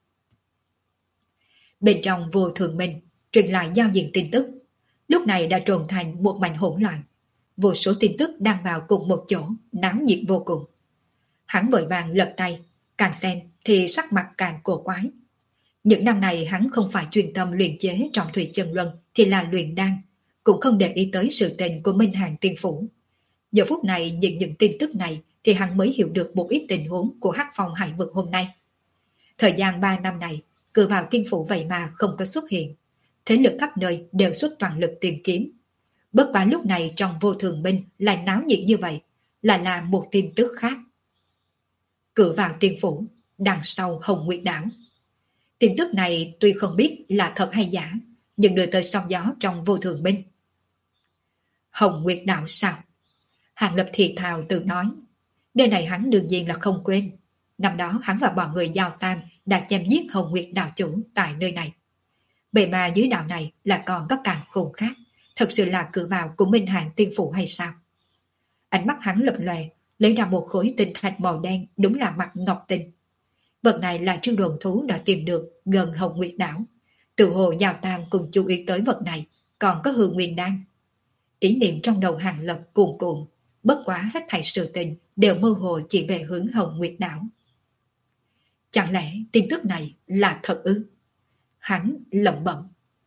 [SPEAKER 1] Bên trong vô thường minh, truyền lại giao diện tin tức, lúc này đã trộn thành một mảnh hỗn loạn. Vô số tin tức đang vào cùng một chỗ, náo nhiệt vô cùng. Hắn vội vàng lật tay, càng xem thì sắc mặt càng cổ quái. Những năm này hắn không phải chuyên tâm luyện chế trọng thủy chân luân thì là luyện đan, cũng không để ý tới sự tình của Minh Hàng Tiên Phủ. Giờ phút này nhìn những tin tức này thì hắn mới hiểu được một ít tình huống của Hắc Phong Hải Vực hôm nay. Thời gian 3 năm này, cửa vào Tiên Phủ vậy mà không có xuất hiện. Thế lực khắp nơi đều xuất toàn lực tìm kiếm. Bất quá lúc này trong vô thường minh lại náo nhiệt như vậy, là một tin tức khác. Cửa vào Tiên Phủ, đằng sau Hồng Nguyệt Đảo. Tin tức này tuy không biết là thật hay giả, nhưng đưa tới sóng gió trong vô thường minh. Hồng Nguyệt Đảo sao? Hàng Lập thì thào tự nói. Nơi này hắn đương nhiên là không quên. Năm đó hắn và bọn người Giao Tam đã chém giết Hồng Nguyệt Đảo chủ tại nơi này. Vậy mà dưới đảo này là còn có càng khủng khác. Thật sự là cửa vào của Minh Hàng Tiên Phủ hay sao? Ánh mắt hắn lập lòe, lấy ra một khối tinh thạch màu đen, đúng là mặt ngọc tinh. Vật này là trư đồn thú đã tìm được gần Hồng Nguyệt Đảo. Tự hồ Giao Tam cùng chú ý tới vật này, còn có hương nguyên đan. Ý niệm trong đầu Hàng Lập cuồn cuộn, bất quá hết thảy sự tình đều mơ hồ chỉ về hướng Hồng Nguyệt Đảo. Chẳng lẽ tin tức này là thật ư? Hắn lẩm bẩm.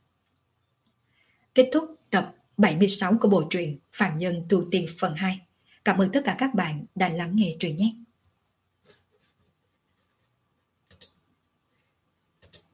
[SPEAKER 1] Kết thúc tập 76 của bộ truyện Phàm Nhân Tu Tiên phần 2. Cảm ơn tất cả các bạn đã lắng nghe truyện nhé.